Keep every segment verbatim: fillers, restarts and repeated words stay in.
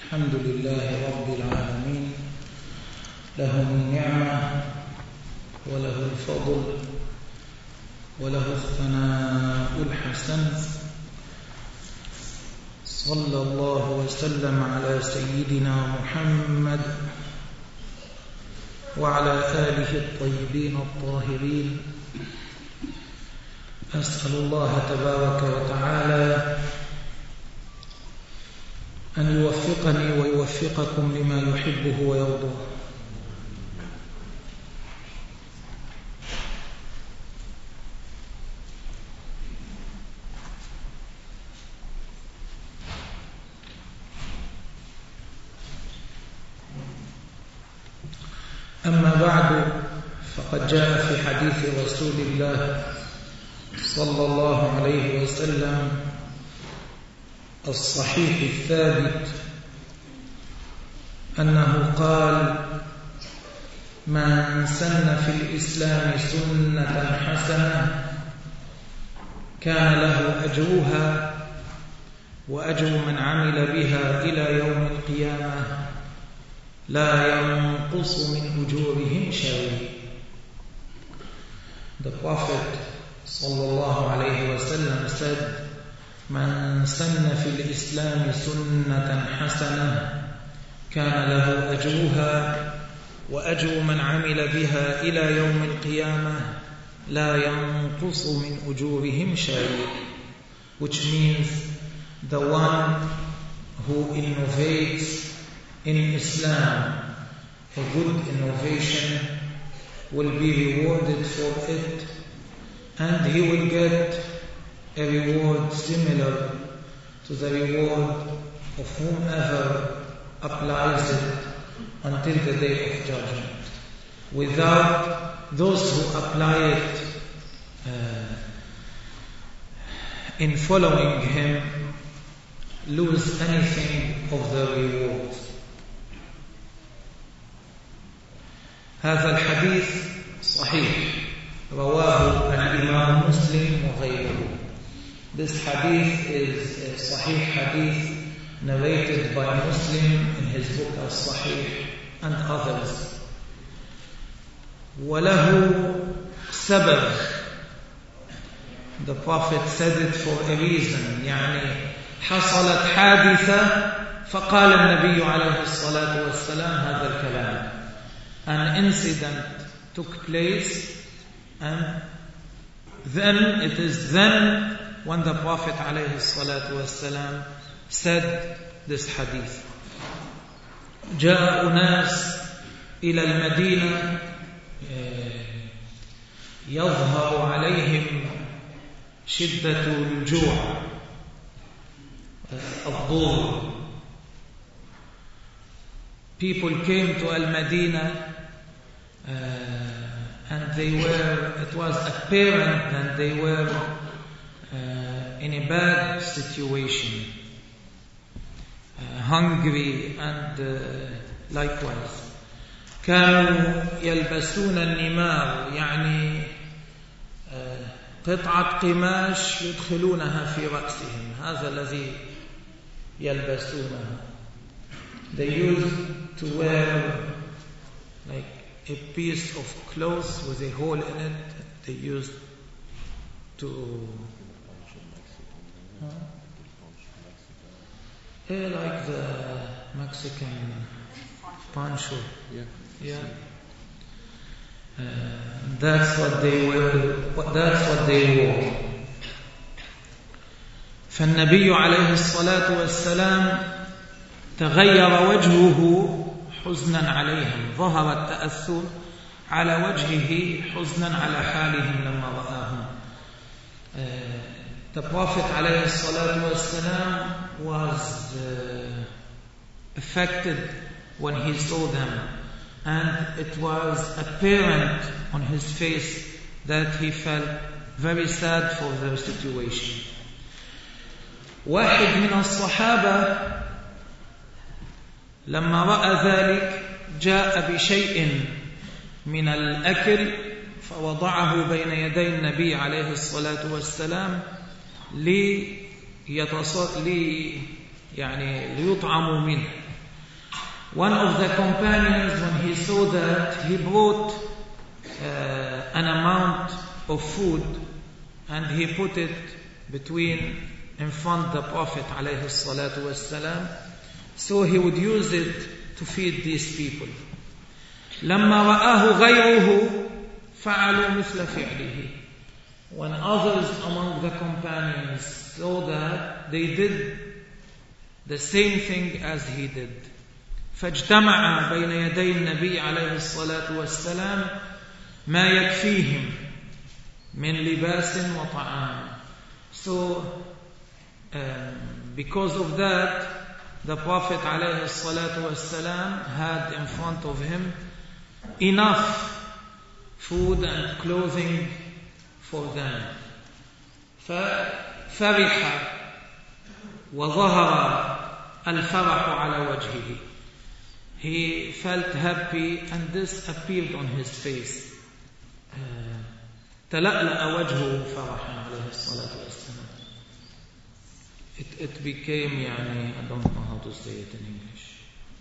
الحمد لله رب العالمين، له النعمة وله الفضل وله الثناء الحسن. صلى الله وسلم على سيدنا محمد وعلى آله الطيبين الطاهرين. أسأل الله تبارك وتعالى أن يوفقني ويوفقكم لما يحبه ويرضاه. أما بعد، فقد جاء في حديث رسول الله صلى الله عليه وسلم الصحيح الثابت أنه قال: من سن في الإسلام سنة حسنة كان له أجرها وأجر من عمل بها إلى يوم القيامة لا ينقص من أجورهم شيء. The Prophet sallallahu alayhi wa sallam said, من سن في الإسلام سنة حسنة كان له أجرها وأجر من عمل بها إلى يوم القيامة لا ينقص من أجورهم شيء. Which means the one who innovates in Islam a good innovation will be rewarded for it, and he will get a reward similar to the reward of whomever applies it until the day of judgment, without those who apply it uh, in following him lose anything of the reward. هذا الحديث صحيح رواه الإمام مسلم وغيره. This hadith is a sahih hadith narrated by Muslim in his book As-Sahih and others. وله سبب. The Prophet said it for a reason. يعني حصلت حادثة فقال النبي عليه الصلاة والسلام هذا الكلام. An incident took place, and then it is then when the Prophet عليه الصلاة والسلام said this hadith. جاء أناس إلى المدينة يظهر عليهم شدة الجوع الضر. People came to Al-Madinah uh, and they were, it was apparent that they were uh, in a bad situation, uh, hungry and uh, likewise. كانوا يلبسون النمار، يعني قطعة قماش يدخلونها في رأسهم، هذا الذي يلبسونها. They used to wear like a piece of cloth with a hole in it. They used to huh? yeah, like the Mexican poncho. Yeah. Yeah. Uh, that's what they were. That's what they wore. فالنبي عليه الصلاة والسلام تغير وجهه حزنا عليهم، ظهر التأثر على وجهه حزنا على حالهم لما رآهم. uh, The Prophet عليه الصلاة والسلام was uh, affected when he saw them, and it was apparent on his face that he felt very sad for their situation. واحد من الصحابة لما رأى ذلك جاء بشيء من الأكل فوضعه بين يدي النبي عليه الصلاة والسلام ليتص... لي يعني ليطعموا منه. one of the companions, when he saw that, he brought uh, an amount of food and he put it between, in front the Prophet alayhi salatu wassalam, so he would use it to feed these people. لما رآه غيره فعلوا مثل فعله. When others among the companions saw that, they did the same thing as he did. فاجتمع بين يدي النبي عليه الصلاة والسلام ما يكفيهم من لباس وطعام. So um, because of that, the Prophet عليه الصلاة والسلام had in front of him enough food and clothing for them. ففرح وظهر الفرح على وجهه. He felt happy and this appeared on his face. تلألأ وجهه فرحا عليه الصلاة والسلام. It, it became, يعني, I don't know how to say it in English.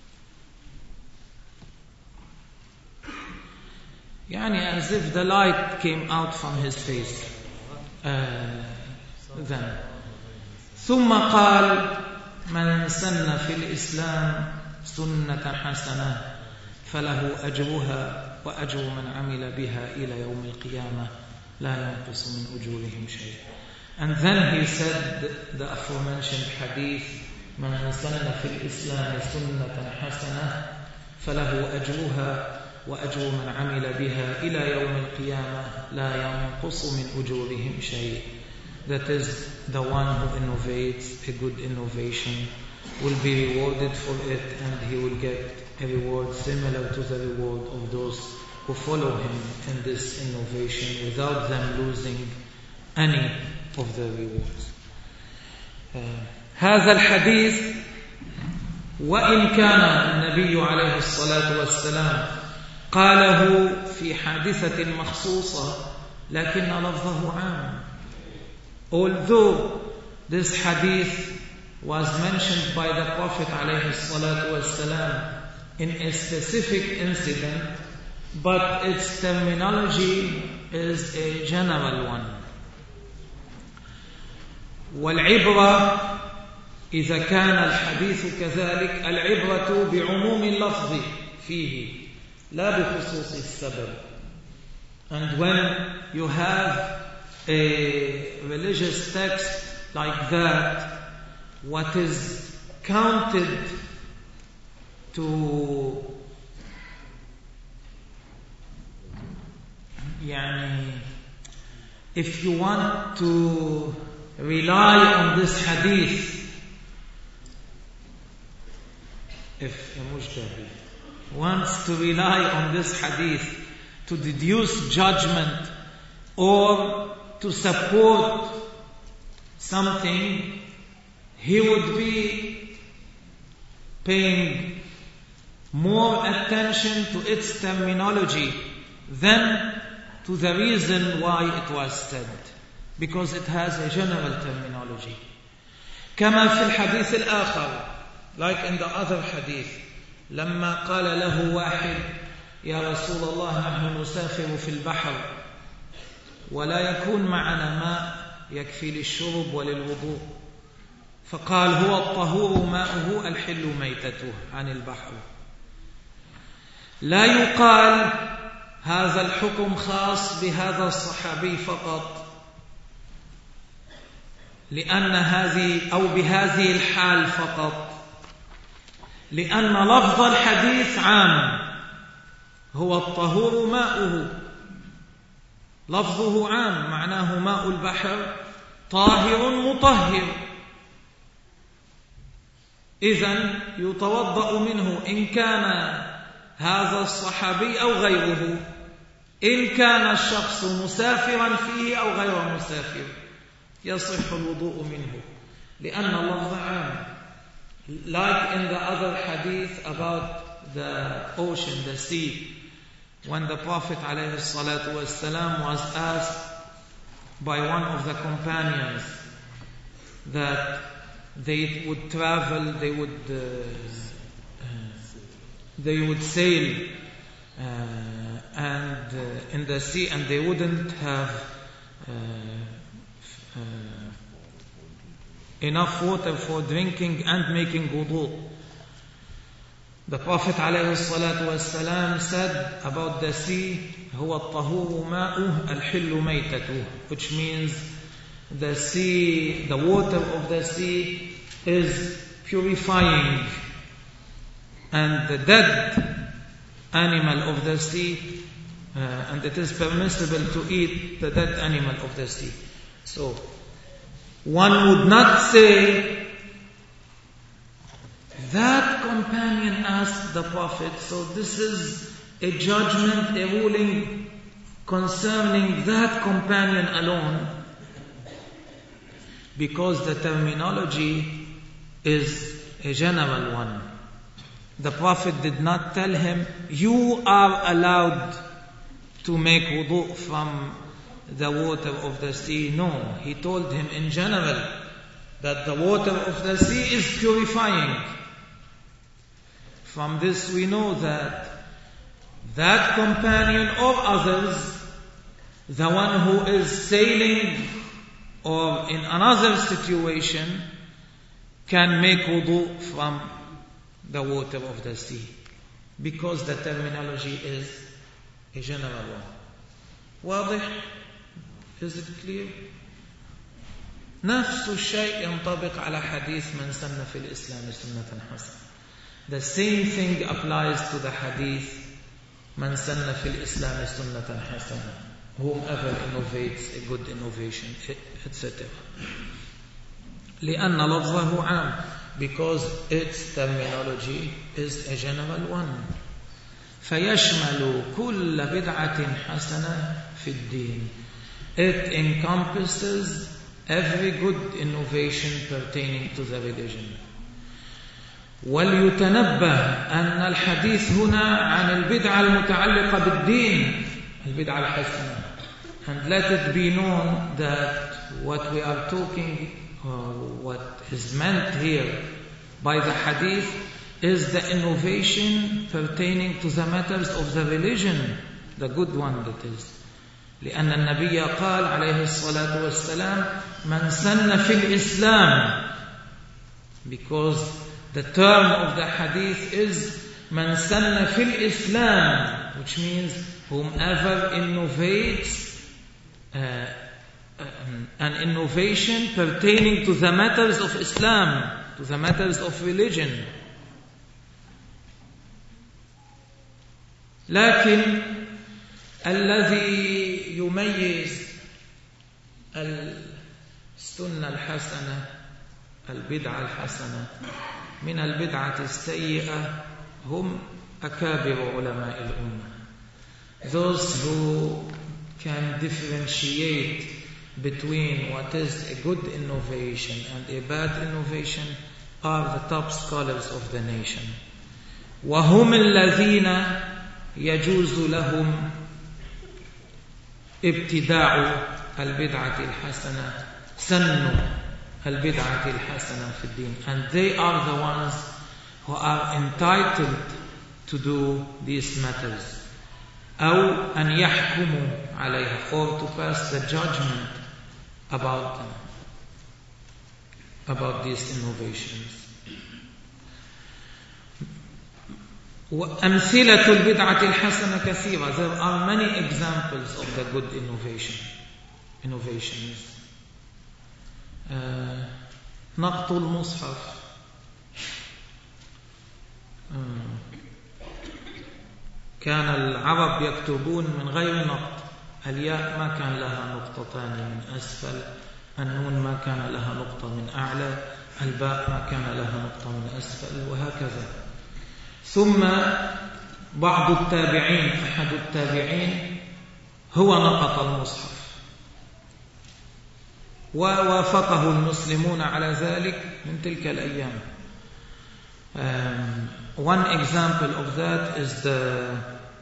يعني as if the light came out from his face. Uh, then. ثم قال من سن في الإسلام سنة حسنة فله أجرها وأجر من عمل بها إلى يوم القيامة لا ينقص من أجورهم شيء. And then he said the, the aforementioned hadith من سن في الإسلام سنة حسنة فله أجرها وأجر من عمل بها إلى يوم القيامة لا ينقص من أجورهم شيء. That is, the one who innovates a good innovation will be rewarded for it, and he will get a reward similar to the reward of those who follow him in this innovation without them losing any of the rewards. uh, هذا الحديث وإن كان النبي عليه الصلاة والسلام قاله في حادثة مخصوصة لكن لفظه عام. Although this hadith was mentioned by the Prophet alayhi salatu wasalam in a specific incident, but its terminology is a general one. والعبرة إذا كان الحديث كذلك العبرة بعموم اللفظ فيه لا بخصوص السبب. And when you have a religious text like that, what is counted to يعني, if you want to rely on this hadith, if a mujtahid wants to rely on this hadith to deduce judgment or to support something, he would be paying more attention to its terminology than to the reason why it was said, because it has a general terminology. كما في الحديث الآخر, like in the other hadith, لما قال له واحد يا رسول الله نحن نسافر في البحر ولا يكون معنا ماء يكفي للشرب وللوضوء، فقال هو الطهور ماؤه الحل ميتته عن البحر. لا يقال هذا الحكم خاص بهذا الصحابي فقط، لأن هذه أو بهذه الحال فقط، لأن لفظ الحديث عام، هو الطهور ماؤه، لفظه عام، معناه ماء البحر طاهر مطهر، إذن يتوضأ منه إن كان هذا الصحابي أو غيره، إن كان الشخص مسافرا فيه أو غير مسافر يصح الوضوء منه، لأن اللفظ عام. Like in the other hadith about the ocean, the sea, when the Prophet ﷺ was asked by one of the companions that they would travel, they would uh, they would sail uh, and uh, in the sea, and they wouldn't have uh, uh, enough water for drinking and making wudu. The Prophet ﷺ said about the sea, هو الطهور ماؤه الحل ميتته, which means the sea, the water of the sea is purifying, and the dead animal of the sea, uh, and it is permissible to eat the dead animal of the sea. So one would not say that companion asked the Prophet, so this is a judgment, a ruling concerning that companion alone, because the terminology is a general one. The Prophet did not tell him, you are allowed to make wudu from the water of the sea. No, he told him in general that the water of the sea is purifying. From this we know that that companion or others, the one who is sailing or in another situation, can make wudu from the water of the sea, because the terminology is a general one. واضح? Is it clear? نفس الشيء ينطبق على حديث من سن في الإسلام سنة حسنة. The same thing applies to the hadith من سن في الإسلام سنة حسنة, whomever innovates a good innovation, et cetera. لأن لفظه عام, because its terminology is a general one. فيشمل كل بدعة حسنة في الدين. It encompasses every good innovation pertaining to the religion. وليتنبه أن الحديث هنا عن البدعة المتعلقة بالدين, البدعة الحسنة. And let it be known that what we are talking, or what is meant here by the hadith, is the innovation pertaining to the matters of the religion, the good one that is. لأن النبي قال عليه الصلاة والسلام من سن في الإسلام, because the term of the hadith is من سن في الإسلام, which means whomever innovates uh, an innovation pertaining to the matters of Islam, to the matters of religion. لكن الذي يميز السنة الحسنة, البدعة الحسنة, من البدعة السيئة هم أكابر علماء الأمة. Those who can differentiate between what is a good innovation and a bad innovation are the top scholars of the nation. وهم الذين يجوز لهم ابتداع البدعة الحسنة, سن البدعة الحسنة في الدين, and they are the ones who are entitled to do these matters. أو أن يحكموا عليها, or to pass the judgment about them, about these innovations. وأمثلة البدعة الحسنة كثيرة. There are many examples of the good innovation, innovations. uh, نقط المصحف. uh, كان العرب يكتبون من غير نقط. الياء ما كان لها نقطتان من أسفل, النون ما كان لها نقطة من أعلى, الباء ما كان لها نقطة من أسفل, وهكذا. ثم بعض التابعين, أحد التابعين هو نقط المصحف, ووافقه المسلمون على ذلك من تلك الأيام. um, One example of that is the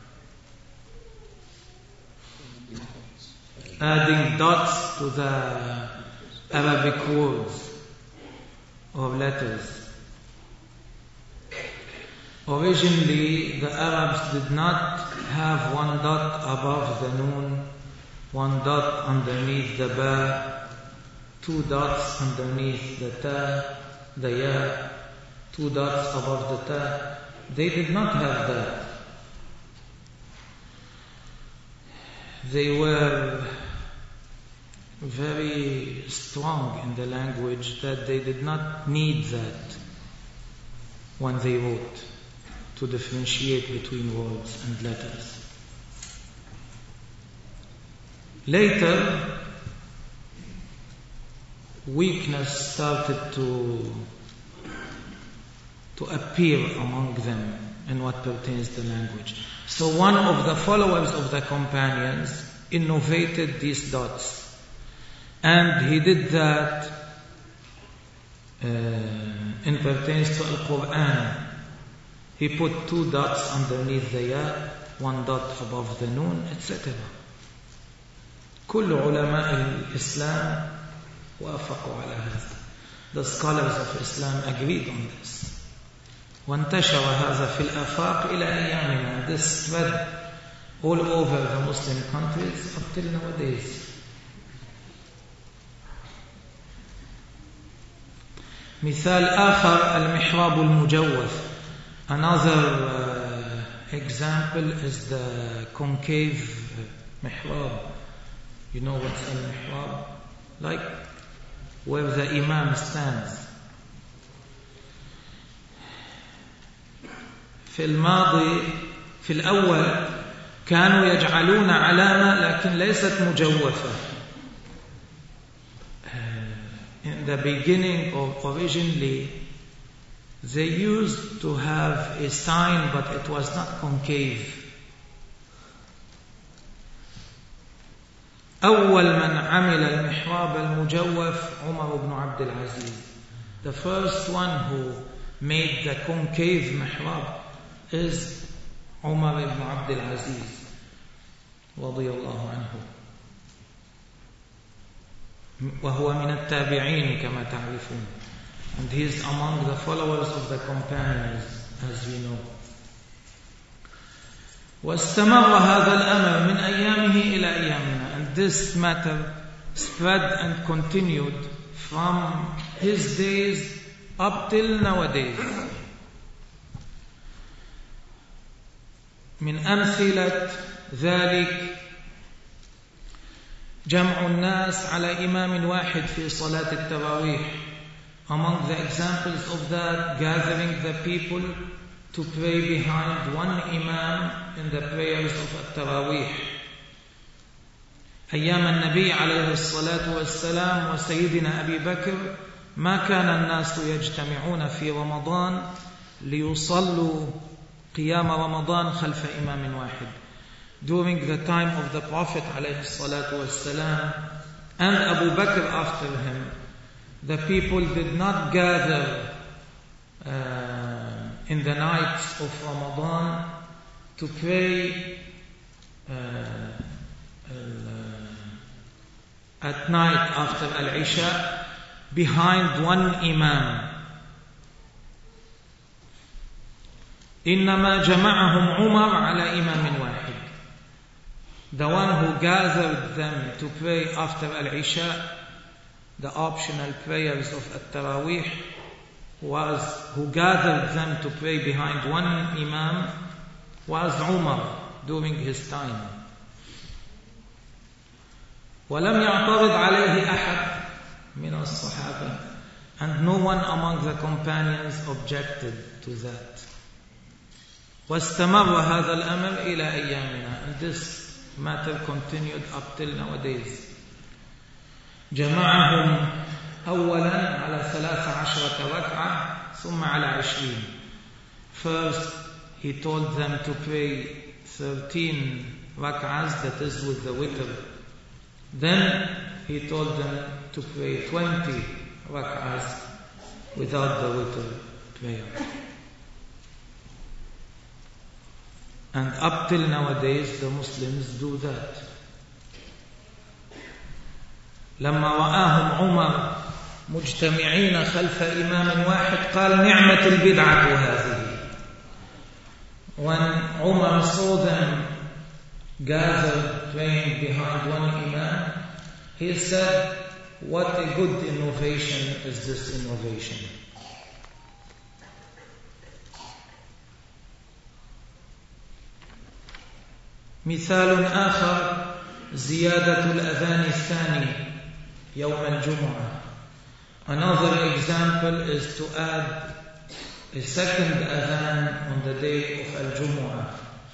adding dots to the Arabic words or letters. Originally, the Arabs did not have one dot above the noon, one dot underneath the ba, two dots underneath the ta, the ya, two dots above the ta. They did not have that. They were very strong in the language that they did not need that when they wrote to differentiate between words and letters. Later, weakness started to, to appear among them in what pertains to language. So one of the followers of the companions innovated these dots. And he did that uh, in pertains to Al-Quran. He put two dots underneath the ya, one dot above the noon, et cetera. كل علماء الإسلام وافقوا على هذا. The scholars of Islam agreed on this. وانتشر هذا في الآفاق إلى أيامنا. This spread all over the Muslim countries up till nowadays. مثال آخر المحراب المجوف. Another uh, example is the concave mihrab. You know what's a mihrab? Like where the imam stands. في الماضي في الأول كانوا يجعلون علامة لكن ليست مجوفة. In the beginning of originally they used to have a sign but it was not concave. أول من عمل المحراب المجوف عمر بن عبد العزيز. The first one who made the concave mihrab is Umar ibn Abdul Aziz رضي الله عنه. وهو من التابعين كما تعرفون. And he is among the followers of the companions, as we know. واستمر هذا الأمر من أيامه إلى أيامنا. And this matter spread and continued from his days up till nowadays. من أمثلة ذلك جمع الناس على إمام واحد في صلاة التراويح. Among the examples of that, gathering the people to pray behind one imam in the prayers of التراويح. أيام النبي عليه الصلاة والسلام وسيدنا أبي بكر ما كان الناس يجتمعون في رمضان ليصلوا قيام رمضان خلف إمام واحد. During the time of the Prophet عليه الصلاة والسلام and Abu Bakr after him, the people did not gather uh, in the nights of Ramadan to pray uh, uh, at night after Al-Isha behind one imam. إنما جمعهم عمر على إمام واحد. The one who gathered them to pray after Al-Isha, the optional prayers of At-Tarawih, was who gathered them to pray behind one imam was Umar during his time. ولم يعترض عليه أحد من الصحابة, and no one among the companions objected to that. واستمر هذا الأمر إلى أيامنا, and this matter continued up till nowadays. جمعهم أولا على ثلاث عشرة ركعة ثم على عشرين. First he told them to pray thirteen rak'ahs, that is with the witr. Then he told them to pray twenty rak'ahs without the witr prayer. And up till nowadays the Muslims do that. لما رآهم عمر مجتمعين خلف إمام واحد قال نعمة البدعة هذه. when Umar saw them gathered praying behind one Imam, he said, what a good innovation is this innovation. مثال آخر زيادة الأذان الثاني يوم الجمعة. Another example is to add a second adhan on the day of الجمعة.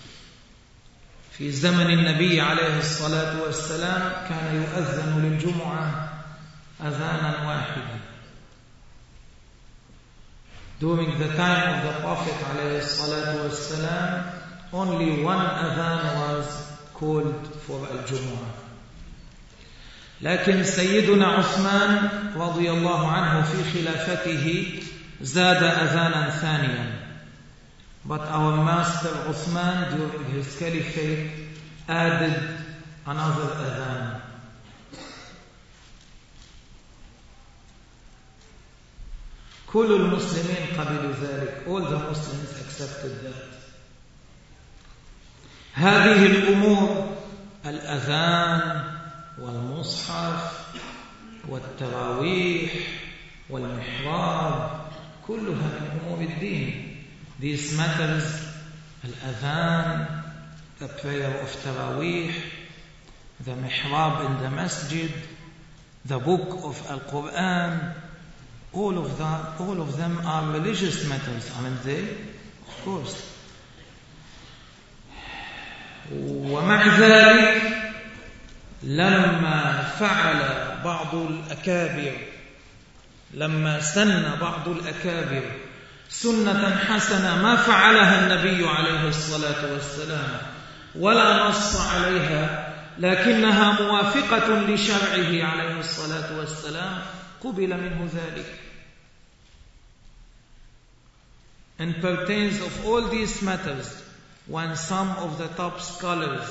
في زمن النبي عليه الصلاة والسلام كان يؤذن للجمعة أذانا واحدا. During the time of the Prophet عليه الصلاة والسلام, only one adhan was called for الجمعة. لكن سيدنا عثمان رضي الله عنه في خلافته زاد أذانا ثانيا. But our master Uthman during his caliphate added another adhan. كل المسلمين قبلوا ذلك. All the Muslims accepted that. هذه الأمور الأذان والمصحف والتراويح والمحراب كلها من أمور الدين. These matters, al-adhan, the prayer of Taraweeh, the mihrab in the masjid, the book of Al-Quran, all of that, all of them are religious matters, aren't they? Of course. ومع ذلك لما فعل بعض الأكابر لما سن بعض الأكابر سنة حسنة ما فعلها النبي عليه الصلاة والسلام ولا نص عليها لكنها موافقة لشرعه عليه الصلاة والسلام قبل منه ذلك. And pertains of all these matters, when some of the top scholars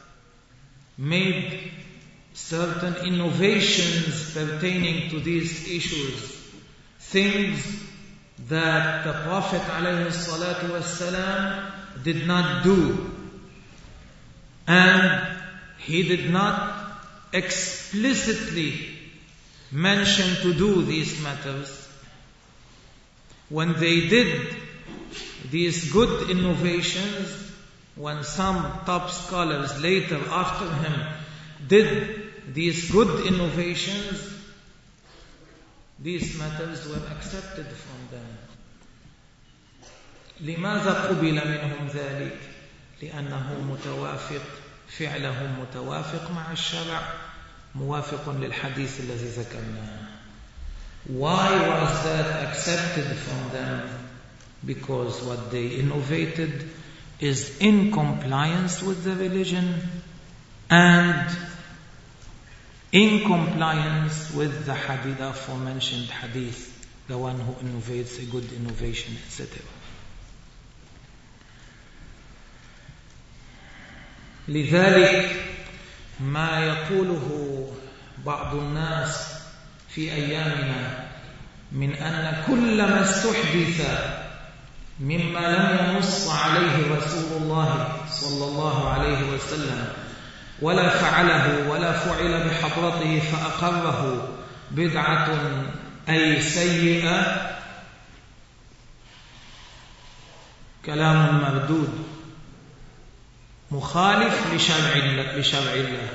made certain innovations pertaining to these issues, things that the Prophet ﷺ did not do, and he did not explicitly mention to do these matters. When they did these good innovations, when some top scholars later after him did these good innovations, these matters were accepted from them. لماذا قبل منهم ذلك؟ لأنه متوافق، فعلهم متوافق مع الشرع، موافق للحديث الذي ذكرناه. Why was that accepted from them? Because what they innovated is in compliance with the religion and in compliance with the hadith, the aforementioned hadith, the one who innovates a good innovation, et cetera. لذلك ما يقوله بعض الناس في أيامنا من أن كل ما استحدث مما لم ينص عليه رسول الله صلى الله عليه وسلم ولا فعله ولا فعل بحضرته فأقره بدعة أي سيئة كلام مردود مخالف لشرع الله.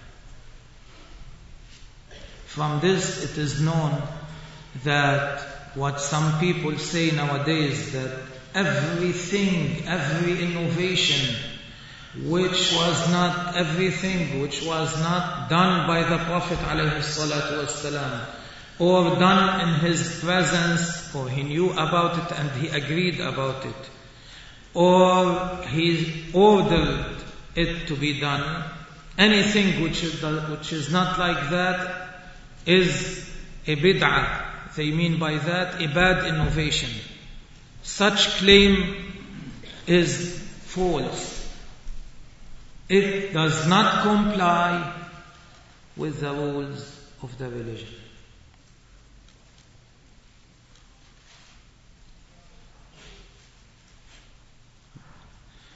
From this it is known that what some people say nowadays, that everything, every innovation which was not everything which was not done by the Prophet ﷺ or done in his presence, or he knew about it and he agreed about it, or he ordered it to be done, anything which is, which is not like that is a bid'ah. They mean by that a bad innovation. Such claim is false. It does not comply with the rules of the religion.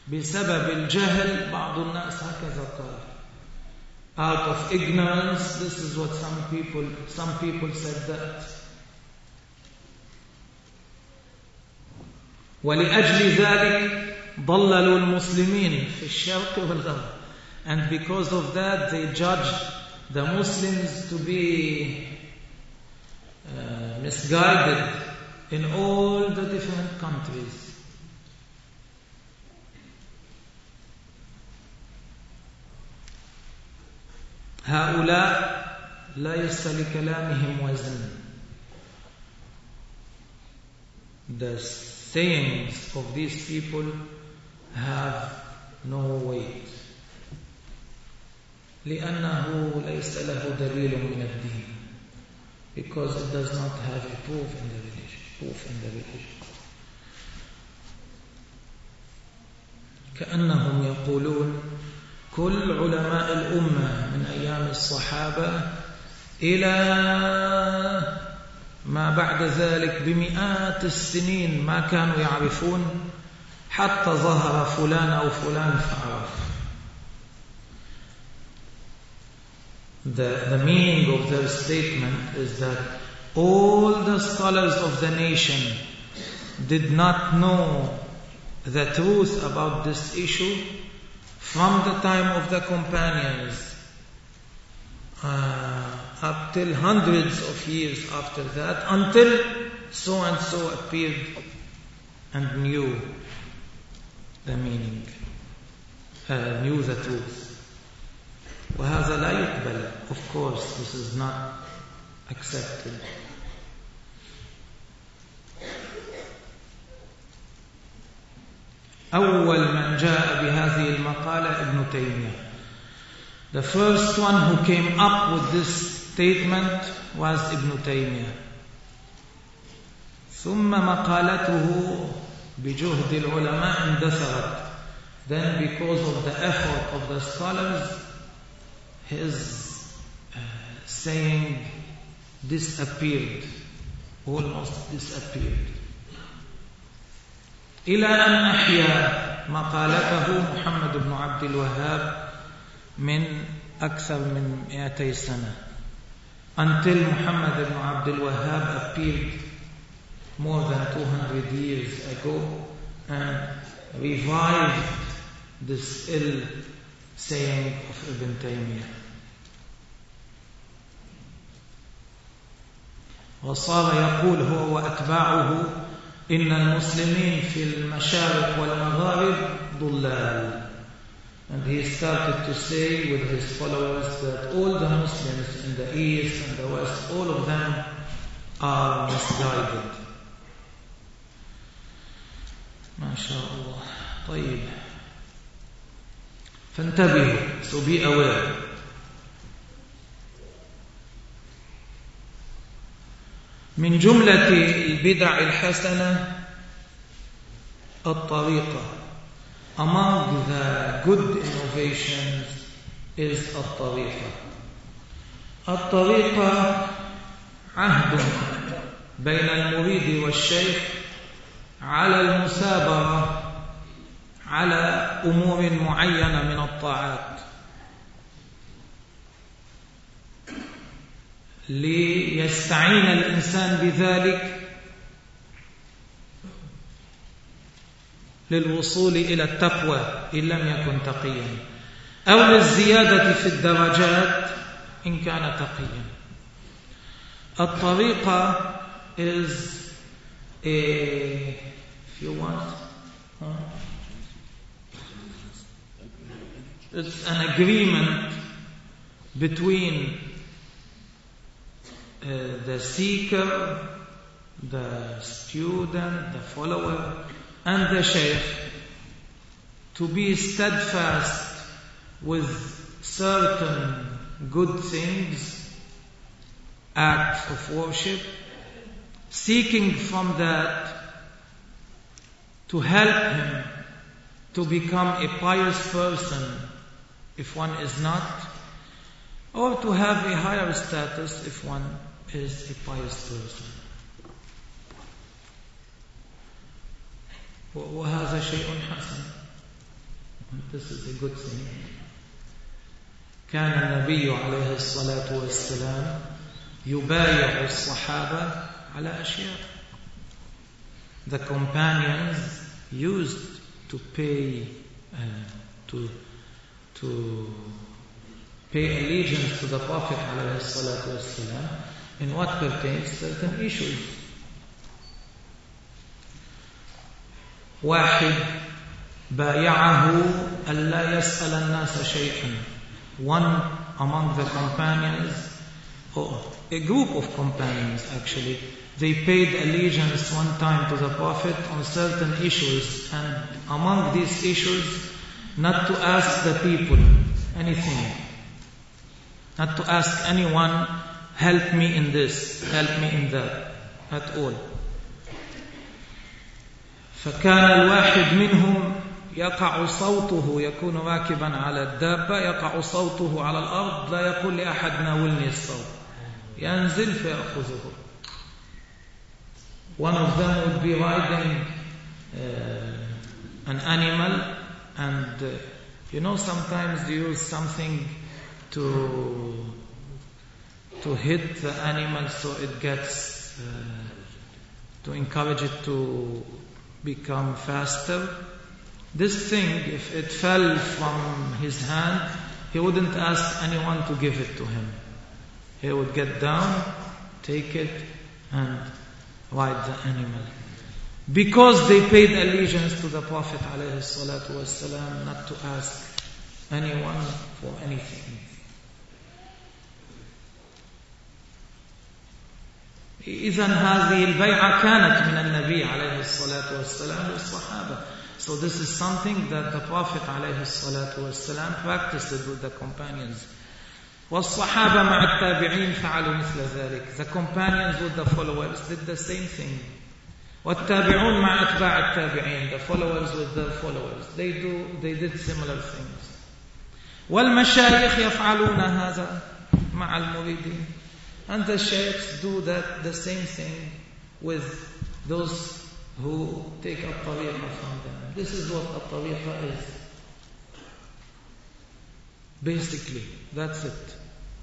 بسبب الجهل. بعض الناس هكذا قال. Out of ignorance, this is what some people, some people said that. ولأجل ذلك ضللوا المسلمين في الشرق والغرب. And because of that, they judged the Muslims to be uh, misguided in all the different countries. هؤلاء ليس لكلامهم وزن. The sayings of these people have no weight. لأنه ليس له دليل من الدين. Because it does not have a proof in the religion. Proof in the religion. كأنهم يقولون كل علماء الأمة من أيام الصحابة إلى ما بعد ذلك بمئات السنين ما كانوا يعرفون حتى ظهر فلان أو فلان فعرف. The, the meaning of their statement is that all the scholars of the nation did not know the truth about this issue from the time of the companions uh, up till hundreds of years after that, until so and so appeared and knew the meaning, uh, knew the truth. وهذا لا يقبل. Of course, this is not accepted. أول من جاء بهذه المقالة ابن تيمية. The first one who came up with this statement was Ibn Taymiyyah. ثم مقالته بجهد العلماء اندثرت. Then because of the effort of the scholars, his uh, saying disappeared, almost disappeared. إلى أن أحيا مقالته محمد بن عبد الوهاب من أكثر من مئتي سنة. Until Muhammad ibn Abdul Wahhab appeared more than two hundred years ago and revived this ill saying of Ibn Taymiyyah. وصار يقول هو وأتباعه إن المسلمين في المشارق والمغارب ضلال. And he started to say with his followers that all the Muslims in the East and the West, all of them are misguided. ما شاء الله. طيب. فانتبهوا. So be aware. من جملة البدع الحسنة الطريقة. Among the good innovations is الطريقة. الطريقة عهد بين المريد والشيخ على المثابرة على أمور معينة من الطاعات ليستعين الإنسان بذلك للوصول إلى التقوى إن لم يكن تقيا، أو للزيادة في الدرجات إن كان تقيا. الطريقة is a, if you want, huh? It's an agreement between uh, the seeker, the student, the follower, and the shaykh to be steadfast with certain good things, acts of worship, seeking from that to help him to become a pious person if one is not, or to have a higher status if one is a pious person. وهذا شيء حسن. This is a good thing. كان النبي عليه الصلاة والسلام يبايع الصحابة على أشياء. The companions used to pay uh, to to pay allegiance to the Prophet عليه الصلاة والسلام in what pertains certain issues. واحد بايعه ألا يسأل الناس شيئا. One among the companions, or a group of companions actually, they paid allegiance one time to the Prophet on certain issues, and among these issues, not to ask the people anything, not to ask anyone, help me in this, help me in that, at all. فكان الواحد منهم يقع صوته، يكون راكبا على الدابة، يقع صوته على الأرض، لا يقول لأحد ناولني الصوت، ينزل فيأخذه. One of them would be riding uh, an animal, and uh, you know, sometimes they use something to to hit the animal so it gets uh, to encourage it to become faster. This thing, if it fell from his hand, he wouldn't ask anyone to give it to him. He would get down, take it, and ride the animal. Because they paid allegiance to the Prophet ﷺ, not to ask anyone for anything. إذن هذه البيعة كانت من النبي عليه الصلاة والسلام للصحابة. So this is something that the Prophet عليه الصلاة والسلام practiced with the companions. والصحابة مع التابعين فعلوا مثل ذلك. The companions with the followers did the same thing. والتابعون مع أتباع التابعين, the followers with the followers, they do they did similar things. والمشايخ يفعلون هذا مع المريدين. And the sheikhs do that, the same thing with those who take a tariqah from them. This is what a tariqah is. Basically, that's it.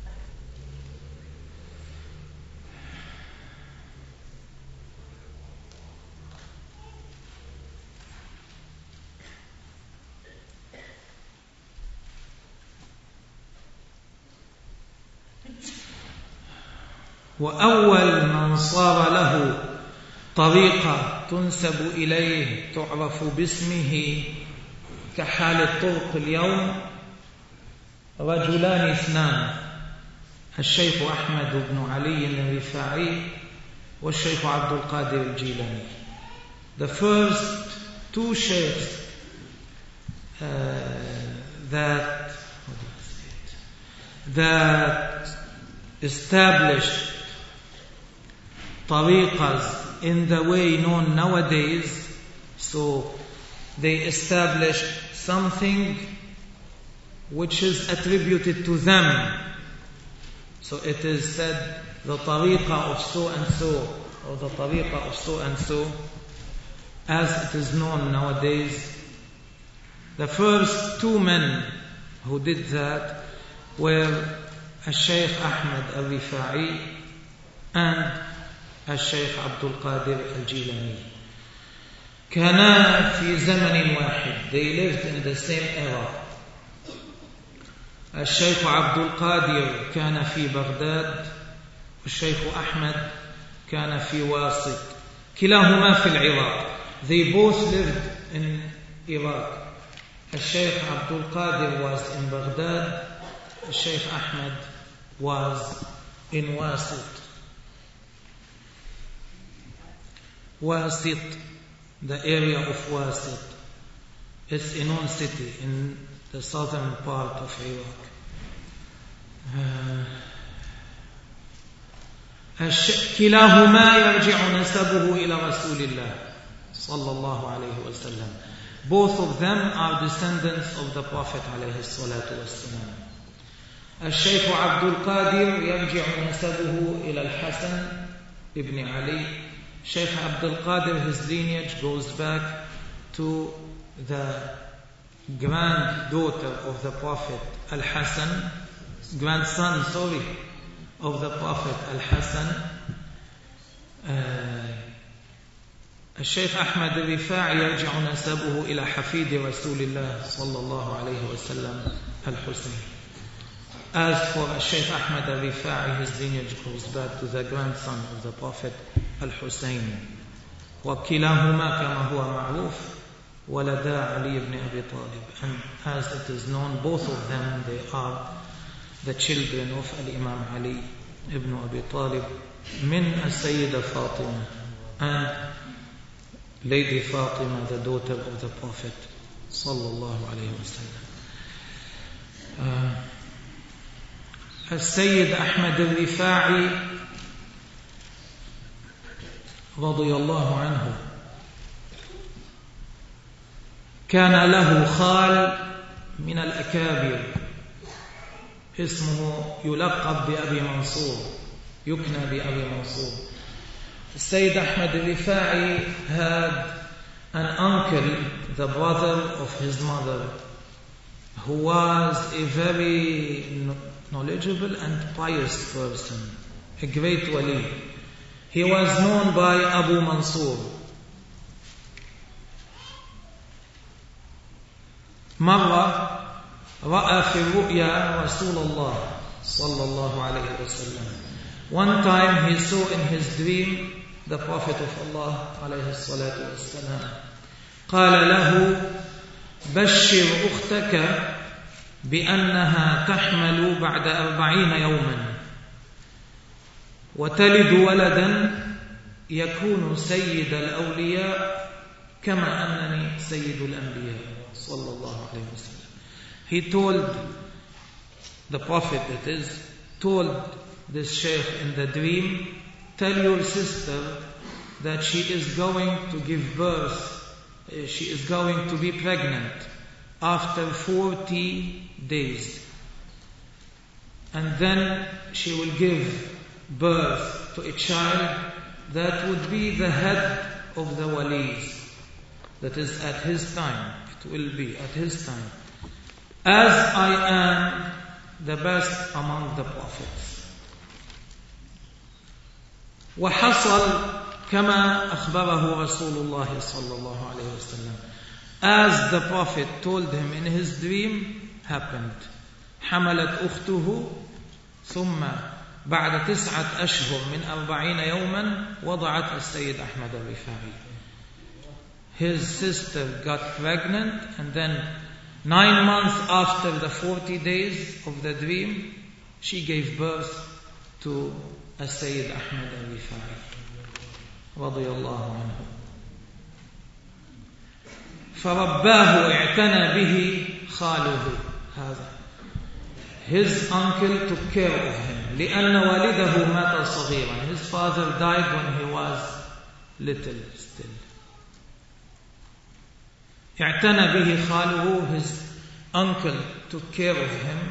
وأول من صار له طريقة تنسب إليه تعرف باسمه كحال الطرق اليوم رجلان اثنان، الشيخ أحمد بن علي الرفاعي والشيخ عبد القادر الجيلاني. The first two sheikhs uh, that what do I say it? that established tariqas in the way known nowadays, so they established something which is attributed to them. So it is said the tariqa of so and so, or the tariqa of so and so, as it is known nowadays. The first two men who did that were الشيخ أحمد الرفاعي and الشيخ عبد القادر الجيلاني. كانا في زمن واحد. They lived in the same era. الشيخ عبد القادر كان في بغداد والشيخ أحمد كان في واسط. كلاهما في العراق. They both lived in Iraq. الشيخ عبد القادر was in Baghdad. الشيخ أحمد was in Wasit. Wasit, the area of Wasit, it's a known city in the southern part of Iraq. كلاهما يرجع نسبه إلى رسول الله صلى الله عليه وسلم. Both of them are descendants of the Prophet عليه الصلاة والسلام. الشيخ عبد القادر يرجع نسبه إلى الحسن ابن علي. Sheikh Abdul Qadir, his lineage goes back to the granddaughter of the Prophet Al-Hassan, grandson, sorry, of the Prophet Al-Hassan, الشيخ أحمد الرفاعي يرجع نسبه إلى حفيد رسول الله صلى الله عليه وسلم الحسين. As for الشيخ أحمد الرفاعي, his lineage goes back to the grandson of the Prophet Al-Hussein. وكلاهما كما هو معروف ولدا علي ibn Abi Talib. And as it is known, both of them, they are the children of Al-Imam Ali ibn Abi Talib min as-Sayyida Fatima, and Lady Fatima, the daughter of the Prophet sallallahu alayhi wa sallam. As-Sayyid Ahmad al-Rifa'i radiyallahu anhu, كان له خال من الأكابر اسمه يلقب بأبي منصور، يكنى بأبي منصور. Sayyid Ahmad al-Rifa'i had an uncle, the brother of his mother, who was a very knowledgeable and pious person, a great wali. He was known by Abu Mansur. مرة رأى في الرؤيا رسول الله صلى الله عليه وسلم. One time he saw in his dream the Prophet of Allah عليه الصلاة والسلام. قال له بشر أختك بأنها تحمل بعد أربعين يوما وتلد ولدا يكون سيد الأولياء كما أنني سيد الأنبياء صلى الله عليه وسلم. He told the Prophet, that is, told this sheikh in the dream, tell your sister that she is going to give birth, she is going to be pregnant after forty days, and then she will give birth to a child that would be the head of the walis, that is at his time, it will be at his time, as I am the best among the prophets. وحصل كما أخبره رسول الله صلى الله عليه وسلم, as the Prophet told him in his dream, happened. حملت أخته ثم بعد تسعة أشهر من أربعين يوما وضعت السيد أحمد الرفاعي. His sister got pregnant, and then nine months after the forty days of the dream, she gave birth to السيد أحمد الرفاعي رضي الله عنه. فرباه اعتنى به خاله هذا. His uncle took care of him. لأن والده مات صغيرا. His father died when he was little still. اعتنى به خاله. His uncle took care of him.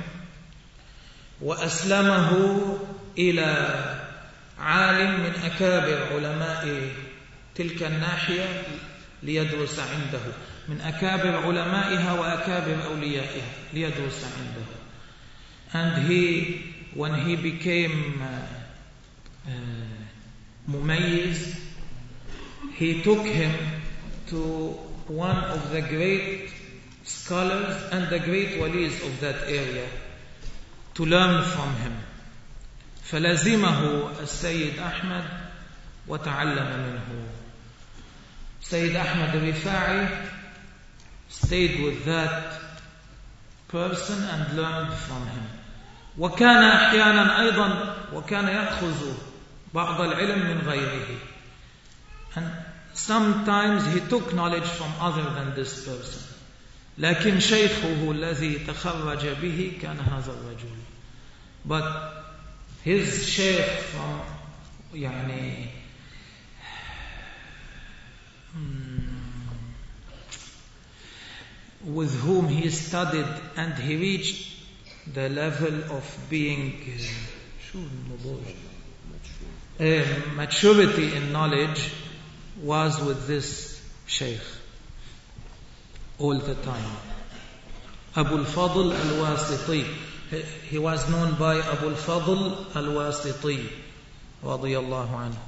وأسلمه إلى عالم من أكابر علماء تلك الناحية ليدرس عنده, من أكابر علمائها وأكابر أوليائها ليدرس عنده. And he, when he became uh, uh, مميز, he took him to one of the great scholars and the great walis of that area to learn from him. فلزمه السيد أحمد وتعلم منه. Sayyid Ahmad al-Rifa'i stayed with that person and learned from him. وكان أحيانا أيضا وكان يأخذ بعض العلم من غيره. And sometimes he took knowledge from other than this person. لكن شيخه الذي تخرج به كان هذا الرجل. But his sheikh from يعني with whom he studied and he reached the level of being uh, maturity in knowledge was with this sheikh all the time. Abu al-Fadl al-Wasiti. He was known by Abu al-Fadl al-Wasiti radiyallahu anhu.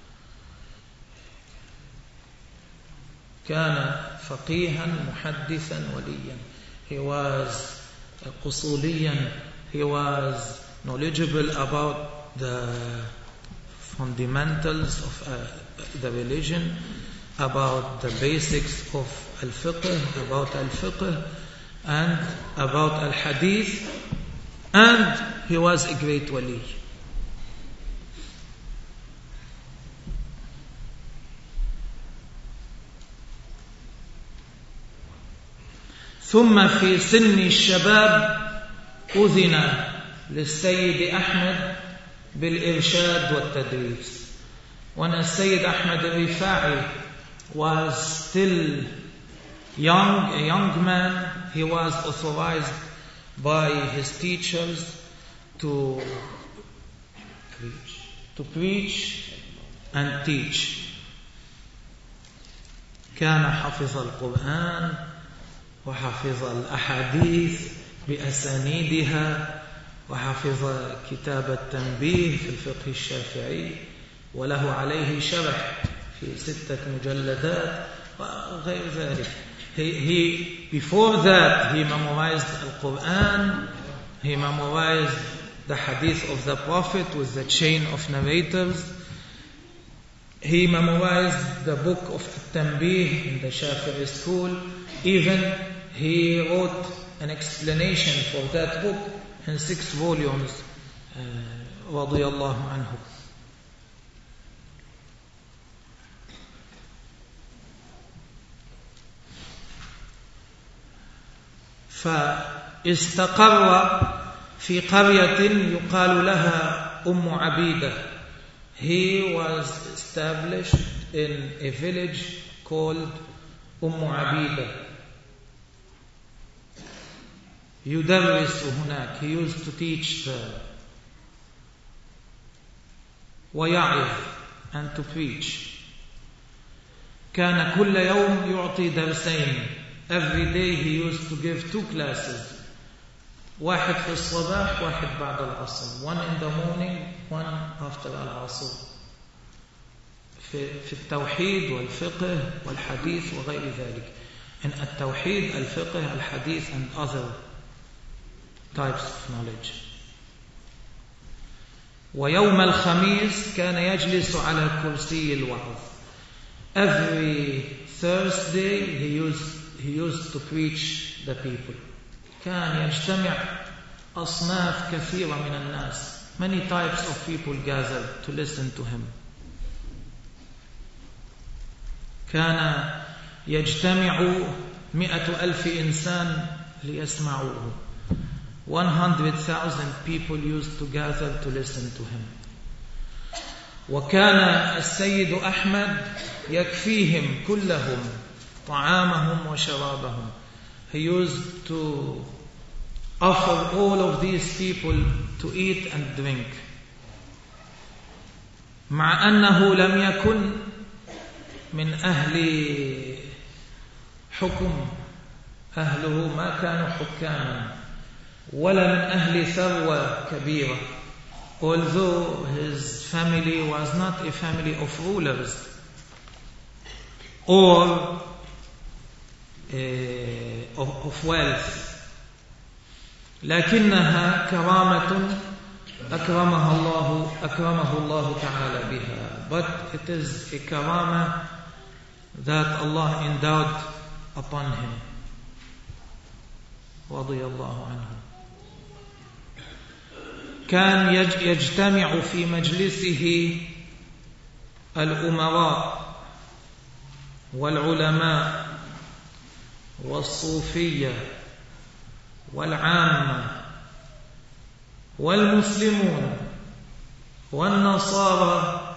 كان فقيها محدثا وليا. He was قصوليا. He was knowledgeable about the fundamentals of uh, the religion, about the basics of al-fiqh, about al-fiqh, and about al-hadith, and he was a great wali. ثم في سن الشباب أذن للسيد أحمد بالإرشاد والتدريس. When السيد أحمد الرفاعي was still young, a young man, he was authorized by his teachers to preach, to preach and teach. كان حفظ القرآن وحفظ الأحاديث بأسانيدها وحفظ كتاب التنبيه في الفقه الشافعي وله عليه شرح في ستة مجلدات وغير ذلك. He, he, before that he memorized Al-Quran, he memorized the hadith of the Prophet with the chain of narrators, he memorized the book of At-Tanbih in the Shafi'i school, even he wrote an explanation for that book in six volumes, uh, radiyallahu anhu. فاستقر في قرية يقال لها أم عبيدة. He was established in a village called أم عبيدة. يدرس هناك. He used to teach there. ويعظ, and to preach. كان كل يوم يعطي درسين. Every day he used to give two classes. واحد في الصباح, واحد بعد العصر. One in the morning, one after العصر. في, في التوحيد والفقه والحديث وغير ذلك. In التوحيد, الفقه, الحديث, and other types of knowledge. ويوم الخميس كان يجلس على كرسي الوعظ. Every Thursday he used he used to preach the people. كان يجتمع أصناف كثيرة من الناس. Many types of people gathered to listen to him. كان يجتمع مئة ألف إنسان ليسمعوه. One hundred thousand people used to gather to listen to him. وكان السيد أحمد يكفيهم كلهم طعامهم وشرابهم. He used to offer all of these people to eat and drink. مع أنه لم يكن من أهل حكم. أهله ما كانوا حكاما ولا من أهل ثروة كبيرة. Although his family was not a family of rulers or uh, of, of wealth, لكنها كرامة أكرمها الله أكرمه الله تعالى بها. But it is a karama that Allah endowed upon him. رضي الله عنه. كان يجتمع في مجلسه الأمراء والعلماء والصوفية والعامة والمسلمون والنصارى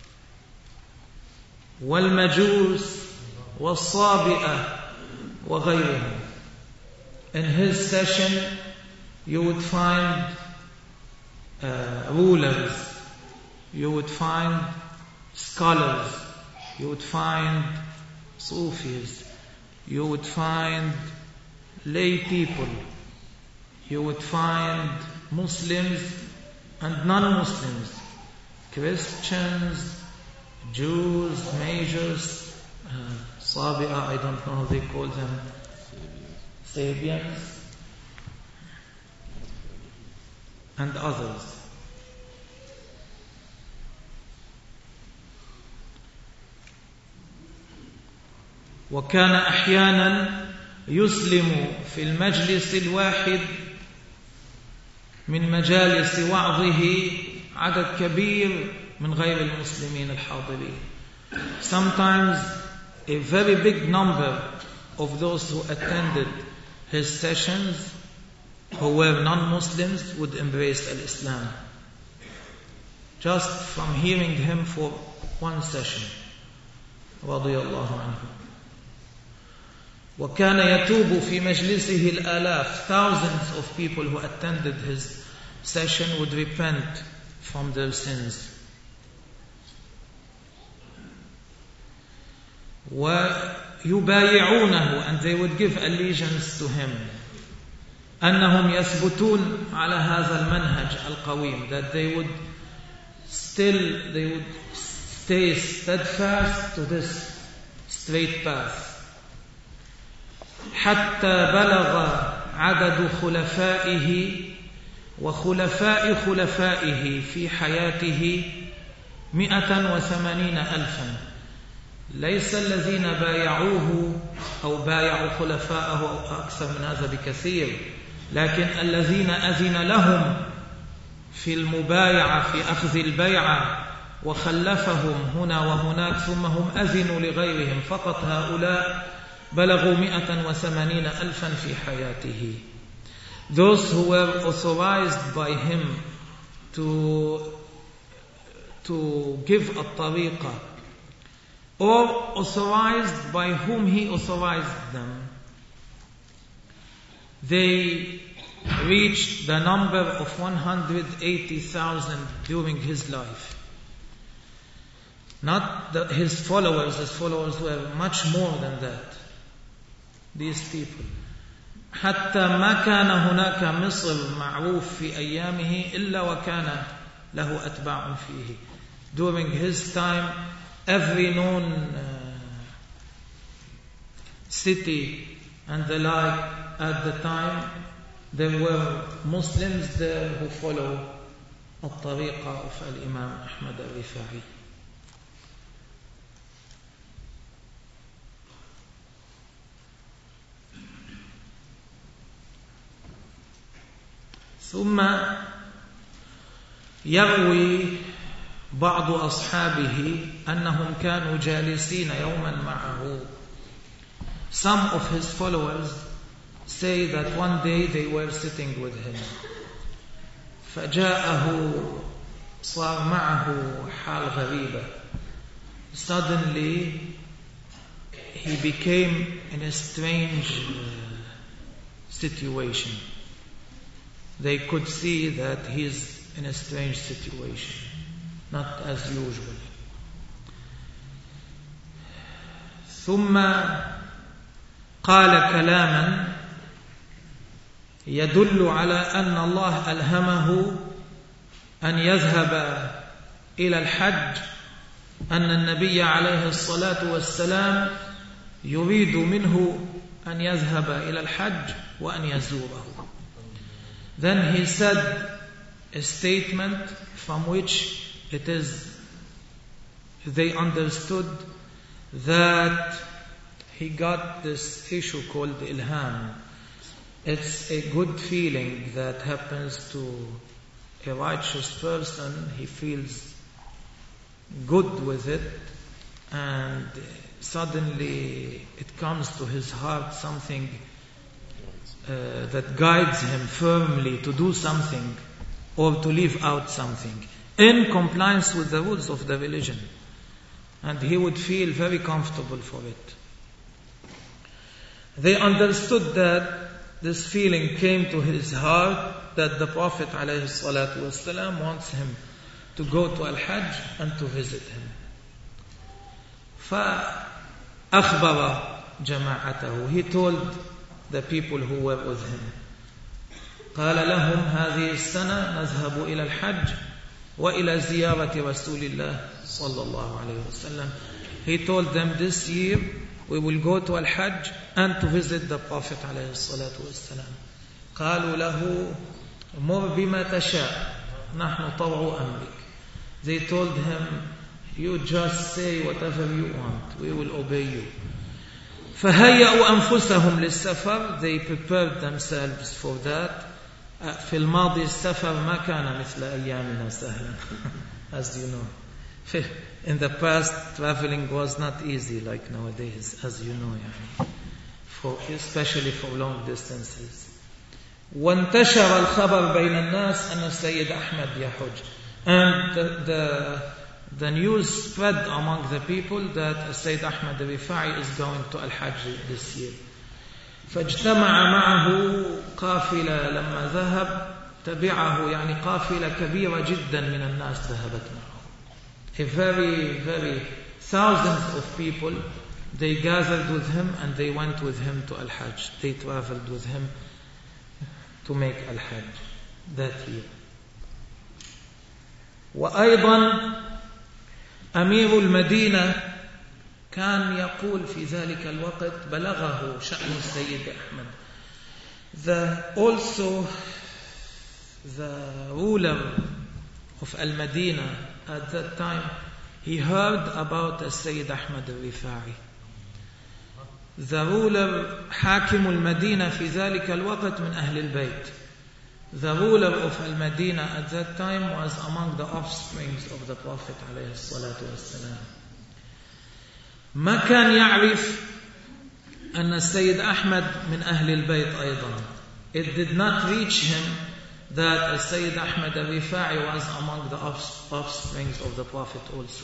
والمجوس والصابئة وغيرهم. In his session you would find uh, rulers, you would find scholars, you would find Sufis, you would find lay people. You would find Muslims and non-Muslims, Christians, Jews, majors, uh, Sabi'a, I don't know how they call them, Sabians, and others. وكان أحيانا يسلم في المجلس الواحد من مجالس وعظه عدد كبير من غير المسلمين الحاضرين. Sometimes a very big number of those who attended his sessions who were non-Muslims would embrace al-Islam just from hearing him for one session. رضي الله عنه. وكان يتوب في مجلسه الآلاف. Thousands of people who attended his session would repent from their sins. ويبايعونه, and they would give allegiance to him. أنهم يثبتون على هذا المنهج القويم, that they would still they would stay steadfast to this straight path. حتى بلغ عدد خلفائه وخلفاء خلفائه في حياته مئة وثمانين ألفا. ليس الذين بايعوه أو بايعوا خلفاءه أو أكثر من هذا بكثير, لكن الذين أذن لهم في المبايعة في أخذ البيعة وخلفهم هنا وهناك ثم هم أذنوا لغيرهم, فقط هؤلاء بلغوا مئة وثمانين ألفا في حياته. Those who were authorized by him to to give a tariqah, or authorized by whom he authorized them, they reached the number of one hundred eighty thousand during his life. Not the, his followers, his followers were much more than that. These people. حتى ما كان هناك مصر معروف في أيامه إلا وكان له أتباع فيه. During his time, every known uh, city and the like at the time, there were Muslims there who follow الطريقة of Al-Imam Ahmad al-Rifa'i. ثم يروي بعض أصحابه أنهم كانوا جالسين يوما معه. Some of his followers say that one day they were sitting with him. فجاءه, صار معه حال غريبة. Suddenly he became in a strange situation. They could see that he's in a strange situation, not as usual. ثم قال كلاما يدل على أن الله ألهمه أن يذهب إلى الحج, أن النبي عليه الصلاة والسلام يريد منه أن يذهب إلى الحج وأن يزوره. Then he said a statement from which it is they understood that he got this issue called ilham. It's a good feeling that happens to a righteous person. He feels good with it, and suddenly it comes to his heart something uh, that guides him firmly to do something or to leave out something in compliance with the rules of the religion, and he would feel very comfortable for it. They understood that this feeling came to his heart, that the Prophet ﷺ wants him to go to Al-Hajj and to visit him. فأخبر جماعته. He told the people who were with him. قال لهم هذه السنة نذهب إلى الحج وإلى زيارة رسول الله صلى الله عليه وسلم. He told them, this year we will go to Al-Hajj and to visit the Prophet عليه الصلاة والسلام. قالوا له مر بما تشاء نحن طوع أمرك. They told him, you just say whatever you want, we will obey you. فهيئوا أنفسهم للسفر. They prepared themselves for that. في الماضي السفر ما كان مثل أيامنا سهلا. As you know, in the past traveling was not easy like nowadays, as you know, يعني. For, especially for long distances. وانتشر الخبر بين الناس أن السيد أحمد يحج. And the, the, the news spread among the people that Sayyid Ahmad al-Rifa'i is going to Al-Hajj this year. فاجتمع معه قافلة لما ذهب تبعه يعني قافلة كبيرة جدا من الناس ذهبت معه. A very, very thousands of people, they gathered with him and they went with him to Al-Hajj. They traveled with him to make Al-Hajj that year. وأيضا أمير المدينة كان يقول في ذلك الوقت بلغه شأن السيد أحمد. The also the ruler of Al-Madinah at that time, he heard about السيد أحمد الرفاعي. The ruler حاكم المدينة في ذلك الوقت من أهل البيت. The ruler of Al-Madinah at that time was among the offsprings of the Prophet عليه الصلاة والسلام. ما كان يعرف أن السيد أحمد من أهل البيت أيضا. It did not reach him that السيد أحمد الرفاعي was among the offsprings of the Prophet also.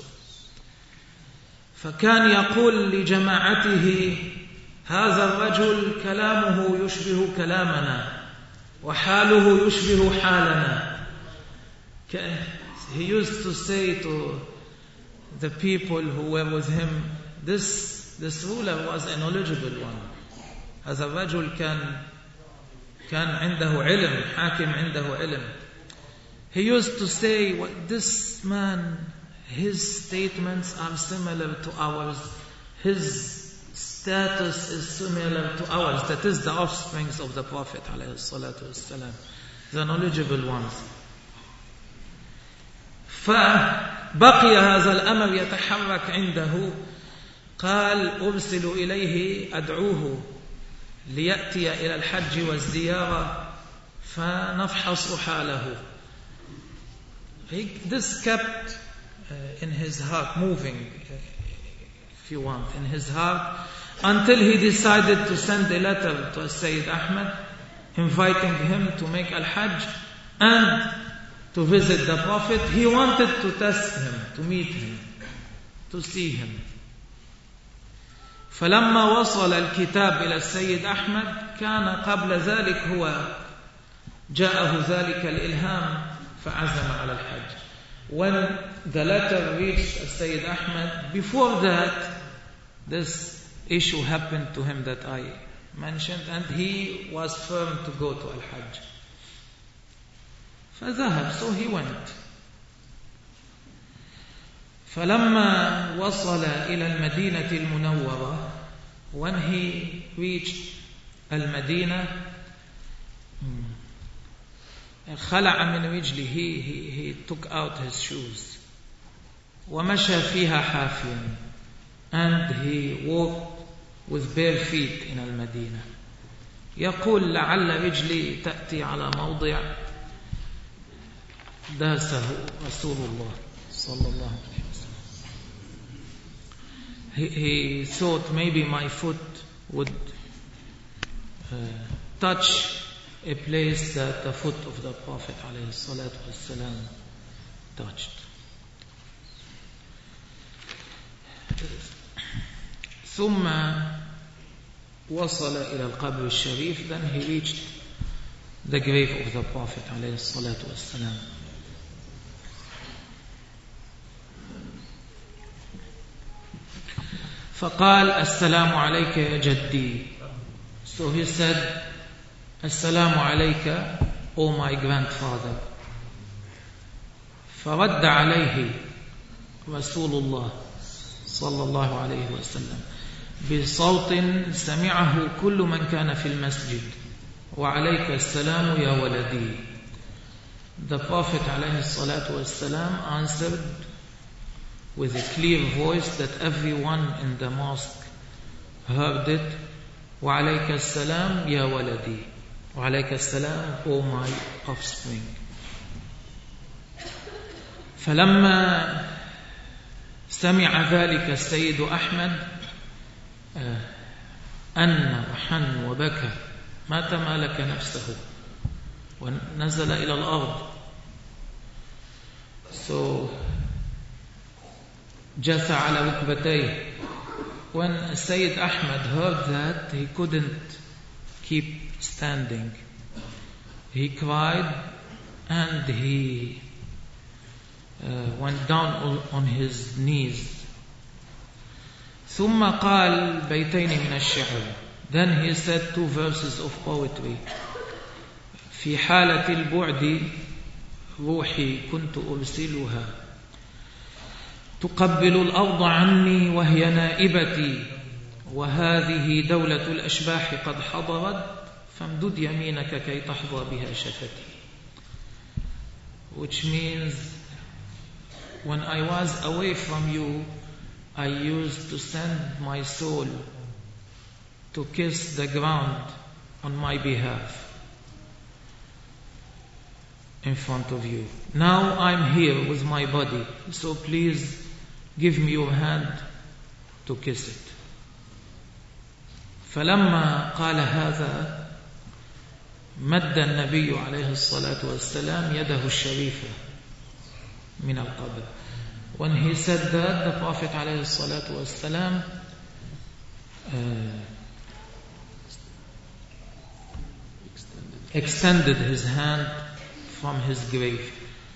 فكان يقول لجماعته هذا الرجل كلامه يشبه كلامنا وحاله يشبه حالنا. He used to say to the people who were with him, this, this ruler was a knowledgeable one. هذا الرجل كان كان عنده علم, حاكم عنده علم. He used to say, well, this man, his statements are similar to ours. His status is similar to ours. That is the offsprings of the Prophet عليه الصلاة والسلام, the knowledgeable ones. فبقي هذا الأمر يتحرك عنده. قال أرسل إليه أدعوه ليأتي إلى الحج والزيارة فنفحص حاله. He, this kept uh, in his heart, moving, if you want, in his heart, until he decided to send a letter to Sayyid Ahmad, inviting him to make al-Hajj and to visit the Prophet. He wanted to test him, to meet him, to see him. فلما وصل الكتاب إلى السيد أحمد كان قبل ذلك هو جاءه ذلك الإلهام فعزم على الحج. When the letter reached السيد أحمد, before that this issue happened to him that I mentioned, and he was firm to go to Al-Hajj. فذهب, so he went. فلما وصل إلى المدينة المنورة, when he reached المدينة, خلع من رجله, he, he, he took out his shoes. ومشى فيها حافيا, and he walked with bare feet in المدينة. يقول لعل رجلي تأتي على موضع داسه رسول الله صلى الله عليه وسلم. He, he thought maybe my foot would uh, touch a place that the foot of the Prophet عليه الصلاة والسلام touched. ثم وصل إلى القبر الشريف, then he reached the grave of the Prophet عليه الصلاة والسلام. فقال السلام عليك يا جدي. So he said, Assalamu alayka, O my grandfather. فرد عليه رسول الله صلى الله عليه وسلم بصوت سمعه كل من كان في المسجد وعليك السلام يا ولدي. The Prophet عليه الصلاة والسلام answered with a clear voice that everyone in the mosque heard it. وعليك السلام يا ولدي. وعليك السلام, O my offspring. فلما سمع ذلك السيد أحمد أن وحن وبكى ما تمالك نفسه ونزل إلى الأرض. So جثى على ركبتيه. When Sayyid Ahmad heard that, he couldn't keep standing. He cried and he uh, went down on his knees. ثم قال بيتين من الشعر. Then he said two verses of poetry. في حالة البعد روحي كنت أرسلها تقبل الأرض عني وهي نائبتي وهذه دولة الأشباح قد حضرت فامدد يمينك كي تحظى بها شفتي. Which means, when I was away from you, I used to send my soul to kiss the ground on my behalf in front of you. Now I'm here with my body, so please give me your hand to kiss it. فلما قال هذا مد النبي عليه الصلاة والسلام يده الشريفة من القبر. When he said that, the Prophet عليه الصلاة والسلام uh, extended his hand from his grave.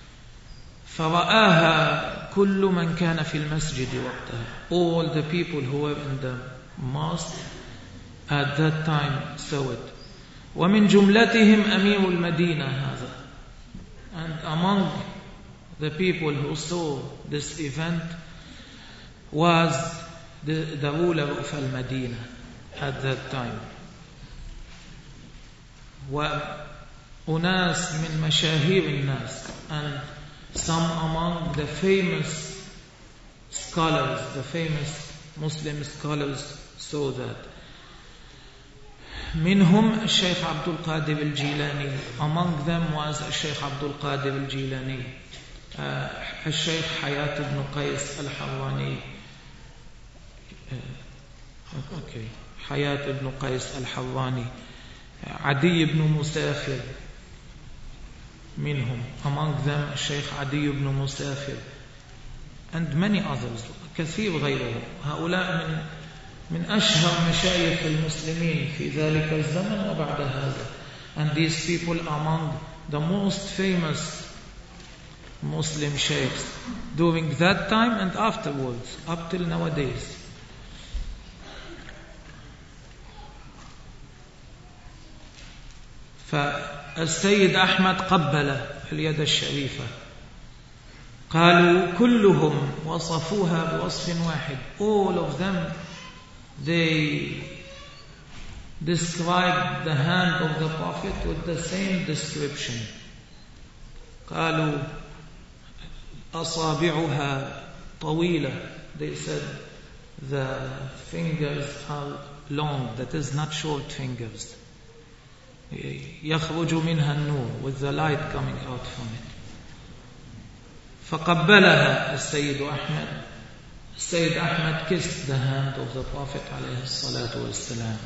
فرآها كل من كان في المسجد وقتها. All the people who were in the mosque at that time saw it. ومن جملتهم أمير المدينة هذا. And among the people who saw this event was the, the ruler of Al-Madinah at that time. وأناس من مشاهير الناس, and some among the famous scholars, the famous Muslim scholars saw that. منهم الشيخ عبد القادر الجيلاني. Among them was الشيخ عبد القادر الجيلاني, uh, الشيخ حياة بن قيس الحراني, uh, okay, حياة بن قيس الحراني, عدي بن مسافر منهم. Among them الشيخ عدي بن مسافر, and many others, كثير غيرهم. هؤلاء من من أشهر مشايخ المسلمين في ذلك الزمن وبعد هذا. And these people among the most famous Muslim sheikhs during that time and afterwards, up till nowadays. فالسيد أحمد قبل اليد الشريفة. قالوا كلهم وصفوها بوصف واحد. All of them, they described the hand of the Prophet with the same description. قالوا أصابعها طويلة. They said the fingers are long, that is not short fingers. يخرج منها النور, with the light coming out from it. فقبلها السيد أحمد. السيد أحمد kissed the hand of the Prophet عليه الصلاة والسلام.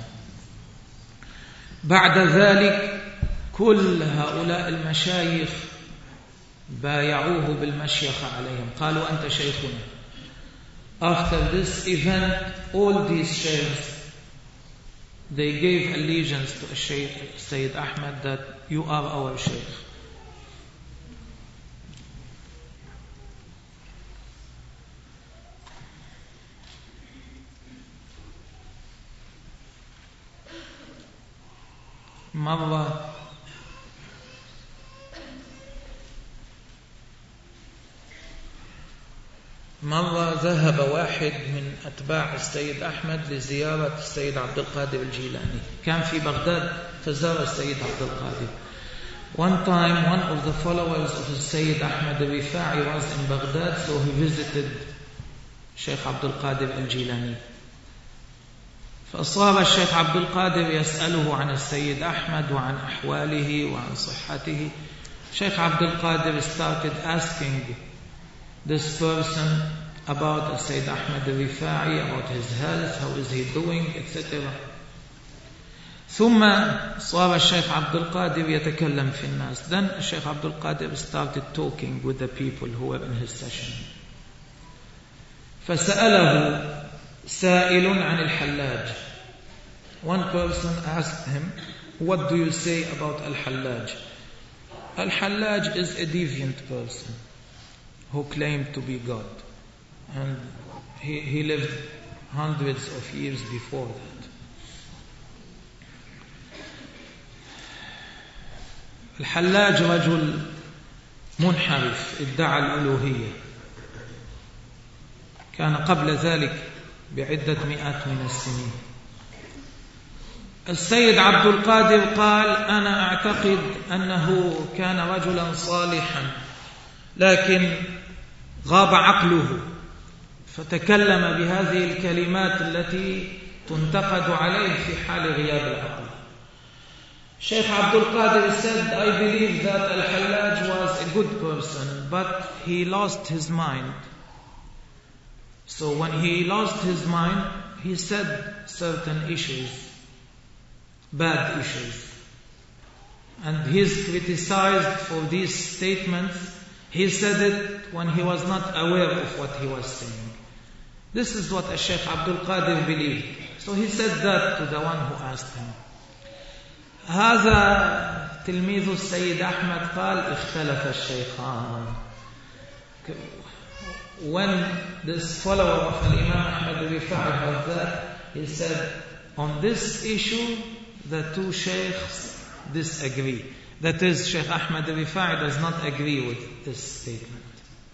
بعد ذلك كل هؤلاء المشايخ بايعوه بالمشيخة عليهم. قالوا أنت شيخنا. After this event, all these sheikhs, they gave allegiance to Shaykh Sayyid Ahmad, that you are our Shaykh. مرة مرة ذهب واحد من أتباع السيد أحمد لزيارة السيد عبد القادر الجيلاني. كان في بغداد فزار السيد عبد القادر. One time one of the followers of the Sayyid Ahmad al-Rifa'i was in Baghdad, so he visited Sheikh Abdul Qadir al-Jilani. فصار الشيخ عبد القادر يسأله عن السيد أحمد وعن أحواله وعن صحته. Sheikh Abdul Qadir started asking this person about Sayyid Ahmad al-Rifa'i, about his health, how is he doing, et cetera. ثم صار الشيخ عبد القادر يتكلم في الناس. Then الشيخ عبد القادر started talking with the people who were in his session. فسأله سائل عن الحلاج. One person asked him, what do you say about Al-Hallaj? Al-Hallaj is a deviant person who claimed to be God, and he, he lived hundreds of years before that. الحلاج رجل منحرف ادعى الألوهية. كان قبل ذلك بعدة مئات من السنين. السيد عبد القادر قال أنا أعتقد أنه كان رجلا صالحا لكن غاب عقله، فتكلم بهذه الكلمات التي تنتقد عليه في حال غياب العقل. Sheikh Abdul Qadir said, I believe that Al-Hallaj was a good person, but he lost his mind. So when he lost his mind, he said certain issues, bad issues. And he is criticized for these statements. He said it when he was not aware of what he was saying. This is what Sheikh Abdul Qadir believed. So he said that to the one who asked him. هذا تلميذ السيد أحمد قال اختلف الشيخان. When this follower of Imam Ahmad al-Rifa'i heard that, he said, on this issue the two sheikhs disagree. That is, Sheikh Ahmad al-Rifa'i does not agree with this statement.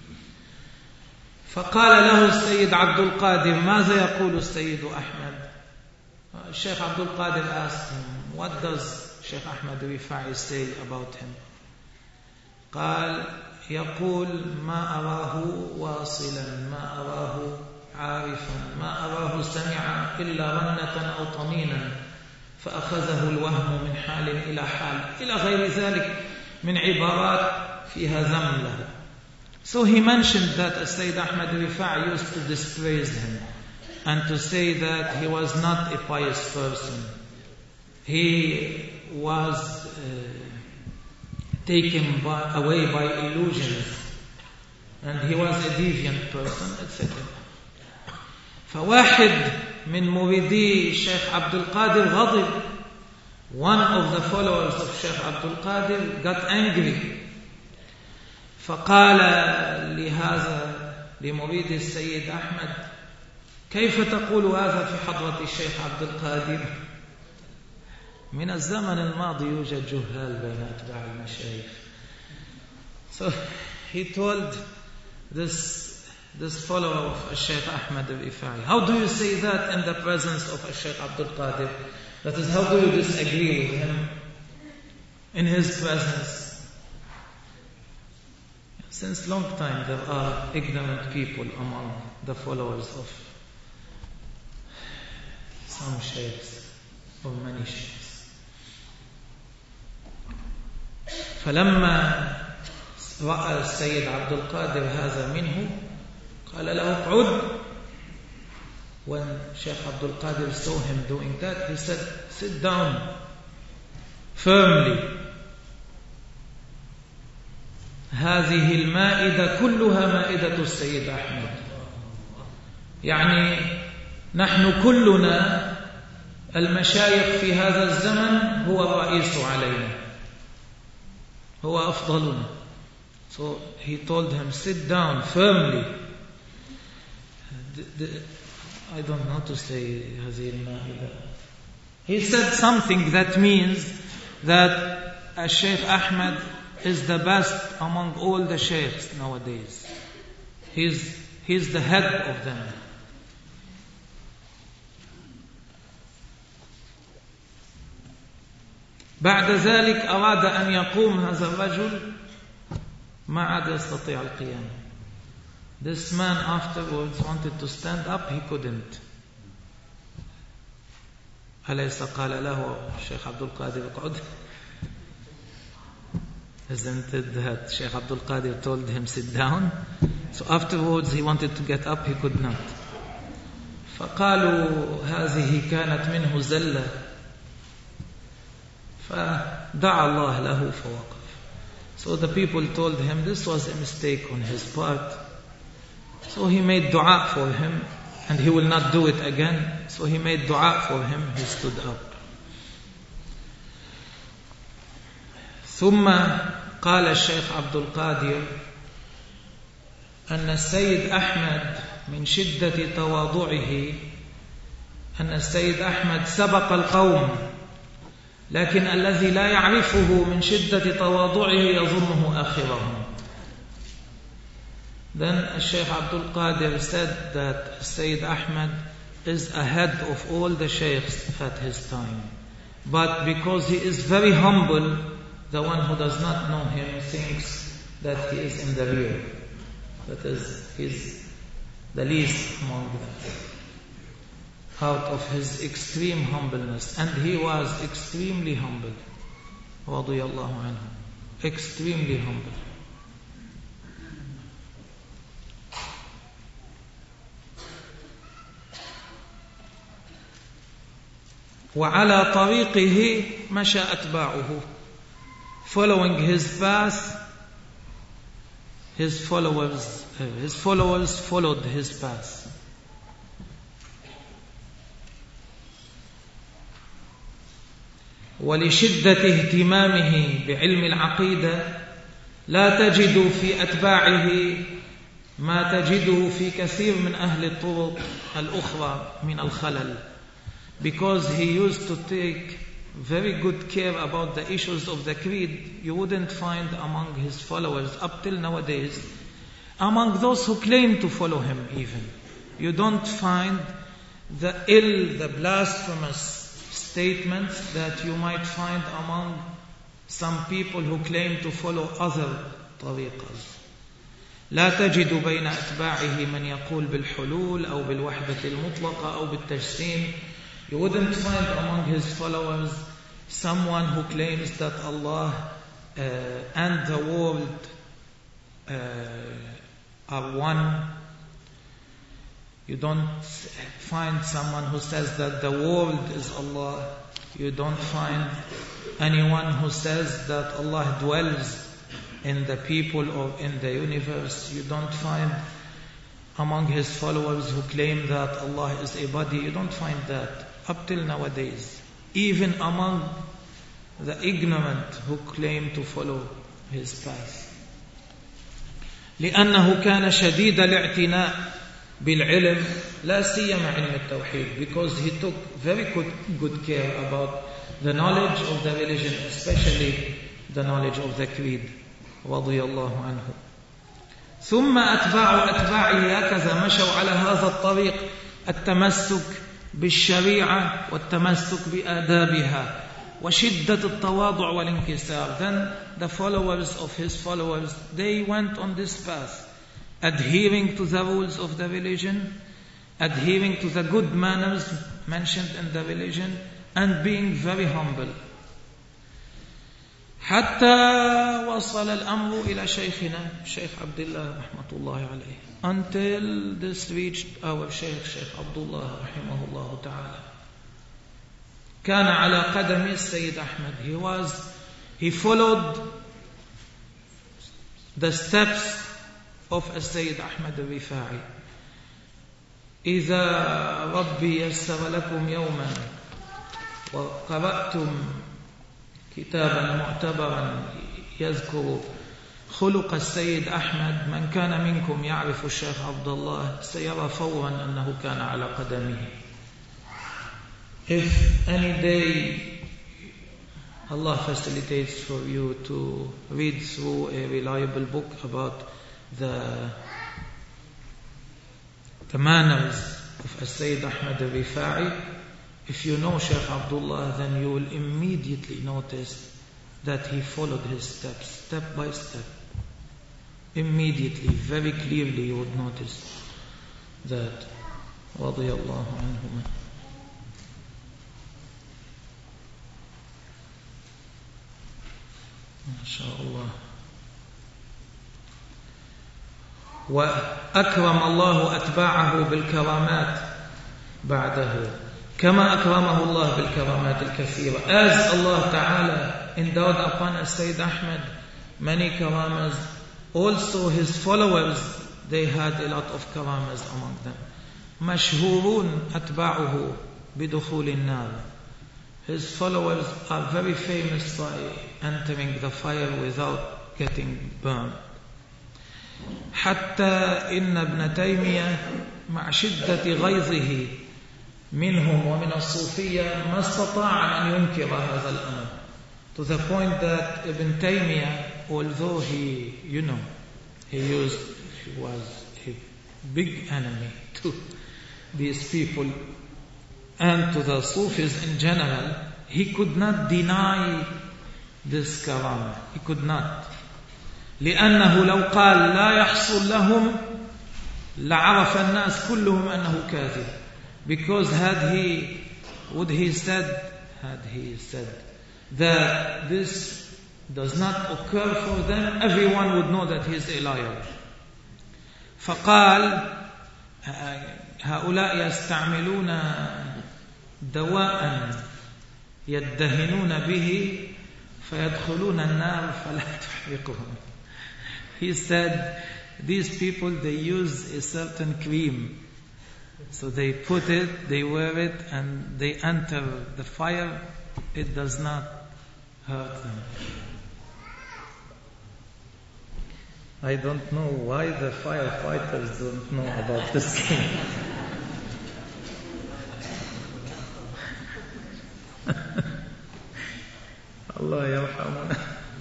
فقال له السيد عبد القادر ماذا يقول السيد أحمد؟ Sheikh Abdul Qadir asked him, what does Sheikh Ahmad al-Rifa'i say about him? قال يقول ما أراه واصلا ما أراه عارفا ما أراه سمع إلا رنة أو طنينا فأخذه الوهم من حال إلى حال إلى غير ذلك من عبارات فيها ذم له. So he mentioned that Sayyid Ahmad al-Rifa'i used to dispraise him and to say that he was not a pious person. He was uh, taken by, away by illusions, and he was a deviant person, et cetera. فواحد من مريدي Sheikh Abdul Qadir غضب. One of the followers of Sheikh Abdul Qadir got angry. فقال لهذا لمريد السيد أحمد كيف تقول هذا في حضرة الشيخ عبد القادر؟ من الزمن الماضي يوجد جهال بين أتباع المشايخ. So he told this this follower of Sheikh Ahmad al-Rifa'i, how do you say that in the presence of Sheikh Abdul Qadir? That is, how do you disagree with him in his presence? Since long time there are ignorant people among the followers of some sheikhs or many sheikhs. فلما رأى السيد عبد القادر هذا منه قال له اقعد. When Sheikh Abdul Qadir saw him doing that, he said, sit down firmly. هذه المائدة كلها مائدة السيد أحمد. يعني نحن كلنا المشايخ في هذا الزمن هو الرئيس علينا، هو أفضلنا. So he told him, sit down firmly. The, the, I don't know how to say هذه المائدة. He said something that means that uh, Sheikh Ahmed is the best among all the sheikhs nowadays. He's, he's the head of them. بعد ذلك أراد أن يقوم هذا الرجل ما عاد يستطيع القيام. This man afterwards wanted to stand up, he couldn't. أليس قال له الشيخ عبد القادر اقعد? Isn't it that Sheikh Abdul Qadir told him sit down? So afterwards he wanted to get up, he could not. فقالوا هذه كانت منه زلة فدعا الله له فوقف. So the people told him this was a mistake on his part. So he made dua for him and he will not do it again. So he made dua for him, he stood up. ثم قال الشيخ عبد القادر أن السيد أحمد من شدة تواضعه أن السيد أحمد سبق القوم لكن الذي لا يعرفه من شدة تواضعه يظنه آخرهم. Then Sheikh Abdul Qadir said that Sayyid Ahmad is ahead of all the sheikhs at his time. But because he is very humble, the one who does not know him thinks that he is in the rear. That is, he is the least among them. Out of his extreme humbleness. And he was extremely humble. Radiyallahu anhu. Extremely humble. وعلى طريقه مشى أتباعه. Following his path, his followers, uh, his followers followed his path. ولشدة اهتمامه بعلم العقيدة لا تجد في أتباعه ما تجده في كثير من أهل الطرق الأخرى من الخلل. Because he used to take very good care about the issues of the creed, you wouldn't find among his followers up till nowadays, among those who claim to follow him even, you don't find the ill, the blasphemous statements that you might find among some people who claim to follow other طريقas. لا تجد بين أتباعه من يقول بالحلول أو بالوحدة المطلقة أو بالتجسيم. You wouldn't find among his followers someone who claims that Allah uh, and the world uh, are one. You don't find someone who says that the world is Allah. You don't find anyone who says that Allah dwells in the people or in the universe. You don't find among his followers who claim that Allah is a body. You don't find that up till nowadays. Even among the ignorant who claim to follow his path. لأنه كان شديد الاعتناء بالعلم لا سيما علم التوحيد. Because he took very good, good care about the knowledge of the religion, especially the knowledge of the creed. رضي الله عنه. ثم أتباع أتباعه هكذا مشوا على هذا الطريق التمسك بالشريعة والتمسك بآدابها وشدة التواضع والانكسار. Then the followers of his followers, they went on this path, adhering to the rules of the religion, adhering to the good manners mentioned in the religion, and being very humble. حتى وصل الأمر إلى شيخنا الشيخ عبد الله رحمة الله عليه. Until this reached our Shaykh, Shaykh Abdullah رحمه الله تعالى. كان على قدم السيد أحمد. He was, he followed the steps of السيد أحمد الرفاعي. إذا ربي يسر لكم يوما وقرأتم كتابا معتبرا يذكر خلق السيد أحمد، من كان منكم يعرف الشيخ عبد الله سيرى فورا أنه كان على قدمه. If any day Allah facilitates for you to read through a reliable book about the the manners of Sayyid Ahmad al-Rifa'i. If you know Shaykh Abdullah, then you will immediately notice that he followed his steps, step by step. Immediately, very clearly you would notice that. Radiyallahu anhuma. MashaAllah. وأكرم الله أتباعه بالكرامات بعده كما أكرمه الله بالكرامات الكثيرة. As Allah Ta'ala endowed upon Sayyid Ahmad many karamas, also his followers, they had a lot of karamas among them. مشهورون أتباعه بدخول النار. His followers are very famous by entering the fire without getting burned. حتى إن ابن تيمية مع شدة غيظه منهم ومن الصوفية ما استطاع أن ينكر هذا الأمر. To the point that Ibn Taymiyyah, although he, you know, he used, he was a big enemy to these people and to the Sufis in general, he could not deny this karama. He could not. لأنه لو قال لا يحصل لهم لعرف الناس كلهم أنه كاذب. Because had he, would he said, had he said that this does not occur for them, everyone would know that he is a liar. فقال هؤلاء يستعملون دواء يدهنون به فيدخلون النار فلا تحرقهم. He said, these people, they use a certain cream. So they put it, they wear it, and they enter the fire. It does not hurt them. I don't know why the firefighters don't know about this thing. Allah yarhamuna.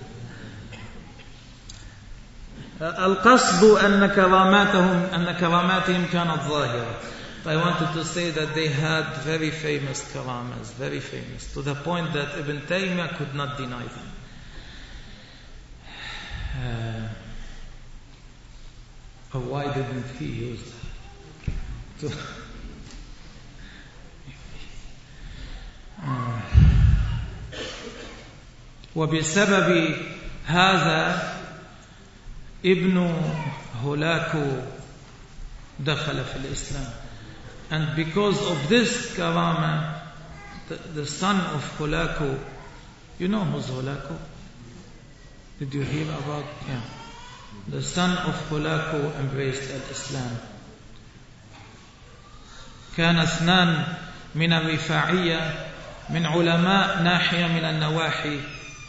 القصد أن كراماتهم أن كراماتهم كانت ظاهرة. I wanted to say that they had very famous karamas, very famous, to the point that Ibn Taymiyyah could not deny them. Uh, but why didn't he use that? uh, وبسبب هذا ابن هولاكو دخل في الإسلام. And because of this karama, the, the son of Hulaku, you know who's Hulaku? Did you hear about? Yeah. The son of Hulaku embraced al-Islam. كان اثنان من الرفاعية من علماء ناحية من النواحي.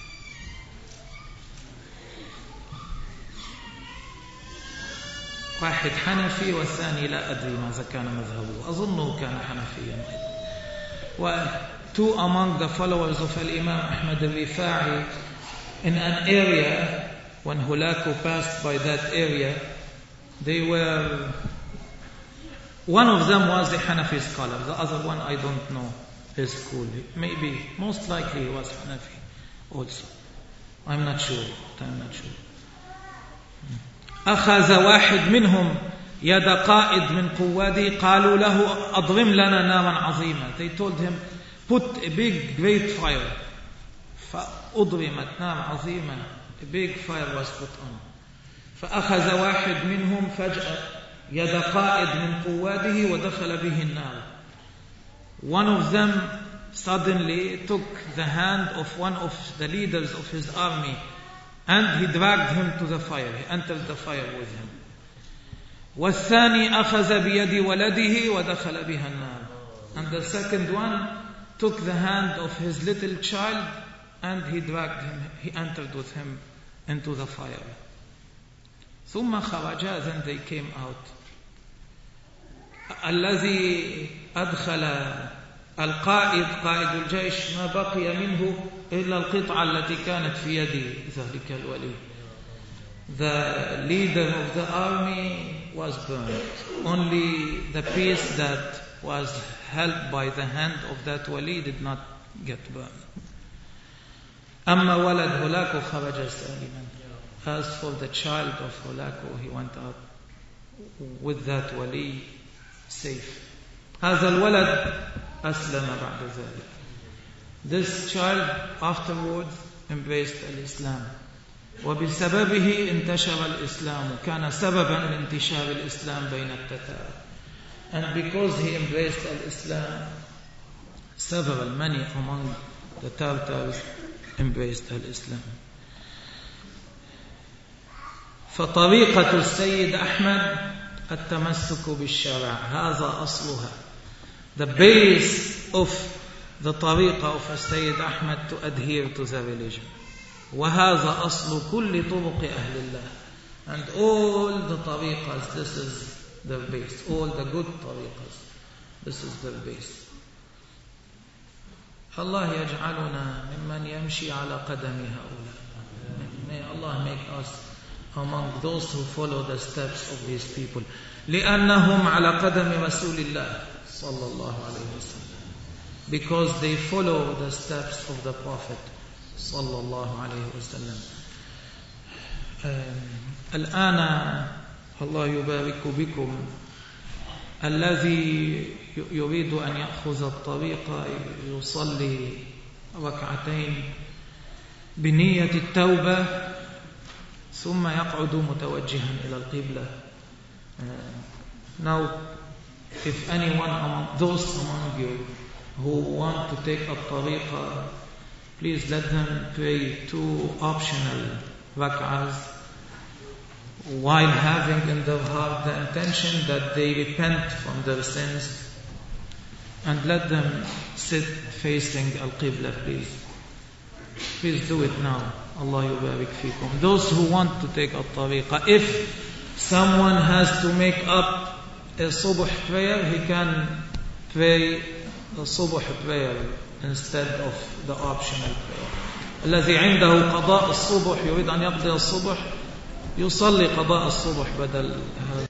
واحد حنفي والثاني لا أدري ماذا كان مذهبه. أظنه كان حنفيا. و two among the followers of Imam Ahmad al-Rifa'i in an area, when Hulaku passed by that area, they were, one of them was a Hanafi scholar, the other one I don't know his school. Maybe, most likely he was Hanafi also. I'm not sure. I'm not sure. أخذ واحد منهم يد قائد من قواده قالوا له أضرم لنا نارا عظيمة. They told him, put a big great fire. فأضرمت نار عظيمة. A big fire was put on. فأخذ واحد منهم فجأة يد قائد من قواده ودخل به النار. One of them suddenly took the hand of one of the leaders of his army and he dragged him to the fire. He entered the fire with him. والثاني أخذ بيد ولده ودخل بها النار. And the second one took the hand of his little child and he dragged him, he entered with him into the fire. ثم خرجا, then they came out. الذي أدخل القائد قائد الجيش ما بقي منه إلا القطعة التي كانت في يد ذلك الولي. The leader of the army was burned. Only the piece that was held by the hand of that wali did not get burned. أما ولد هولاكو خرج سالما. As for the child of Holako, he went out with that wali safe. هذا الولد أسلم بعد ذلك. This child afterwards embraced الإسلام. وبسببه انتشر الإسلام. كان سببا لانتشار الإسلام بين التتار. And because he embraced الإسلام, several, many among the Tartars embraced الإسلام. فطريقة السيد أحمد التمسك بالشرع. هذا أصلها. The base of the طريقة of السيد أحمد to adhere to the religion. وهذا أصل كل طرق أهل الله. And all the طريقas, this is the base. All the good طريقas, this is the base. Allah يجعلنا ممن يمشي على قدم هؤلاء. May Allah make us among those who follow the steps of these people. لأنهم على قدم رسول الله صلى الله عليه وسلم. Because they follow the steps of the Prophet صلى الله عليه وسلم. الآن الله يبارك بكم. الذي يريد أن يأخذ الطريق يصلي ركعتين بنية التوبة ثم يقعد متوجها إلى القبلة. Now, if anyone among those among you who want to take a tariqa, please let them pray two optional rak'ahs while having in their heart the intention that they repent from their sins, and let them sit facing al-qibla, please. Please do it now. Allah yubarik fikum. Those who want to take a tariqa, if someone has to make up a subuh prayer, he can pray a subuh prayer instead of the optional prayer. الذي عنده قضاء الصبح يريد أن يقضي الصبح يصلي قضاء الصبح بدل هذا.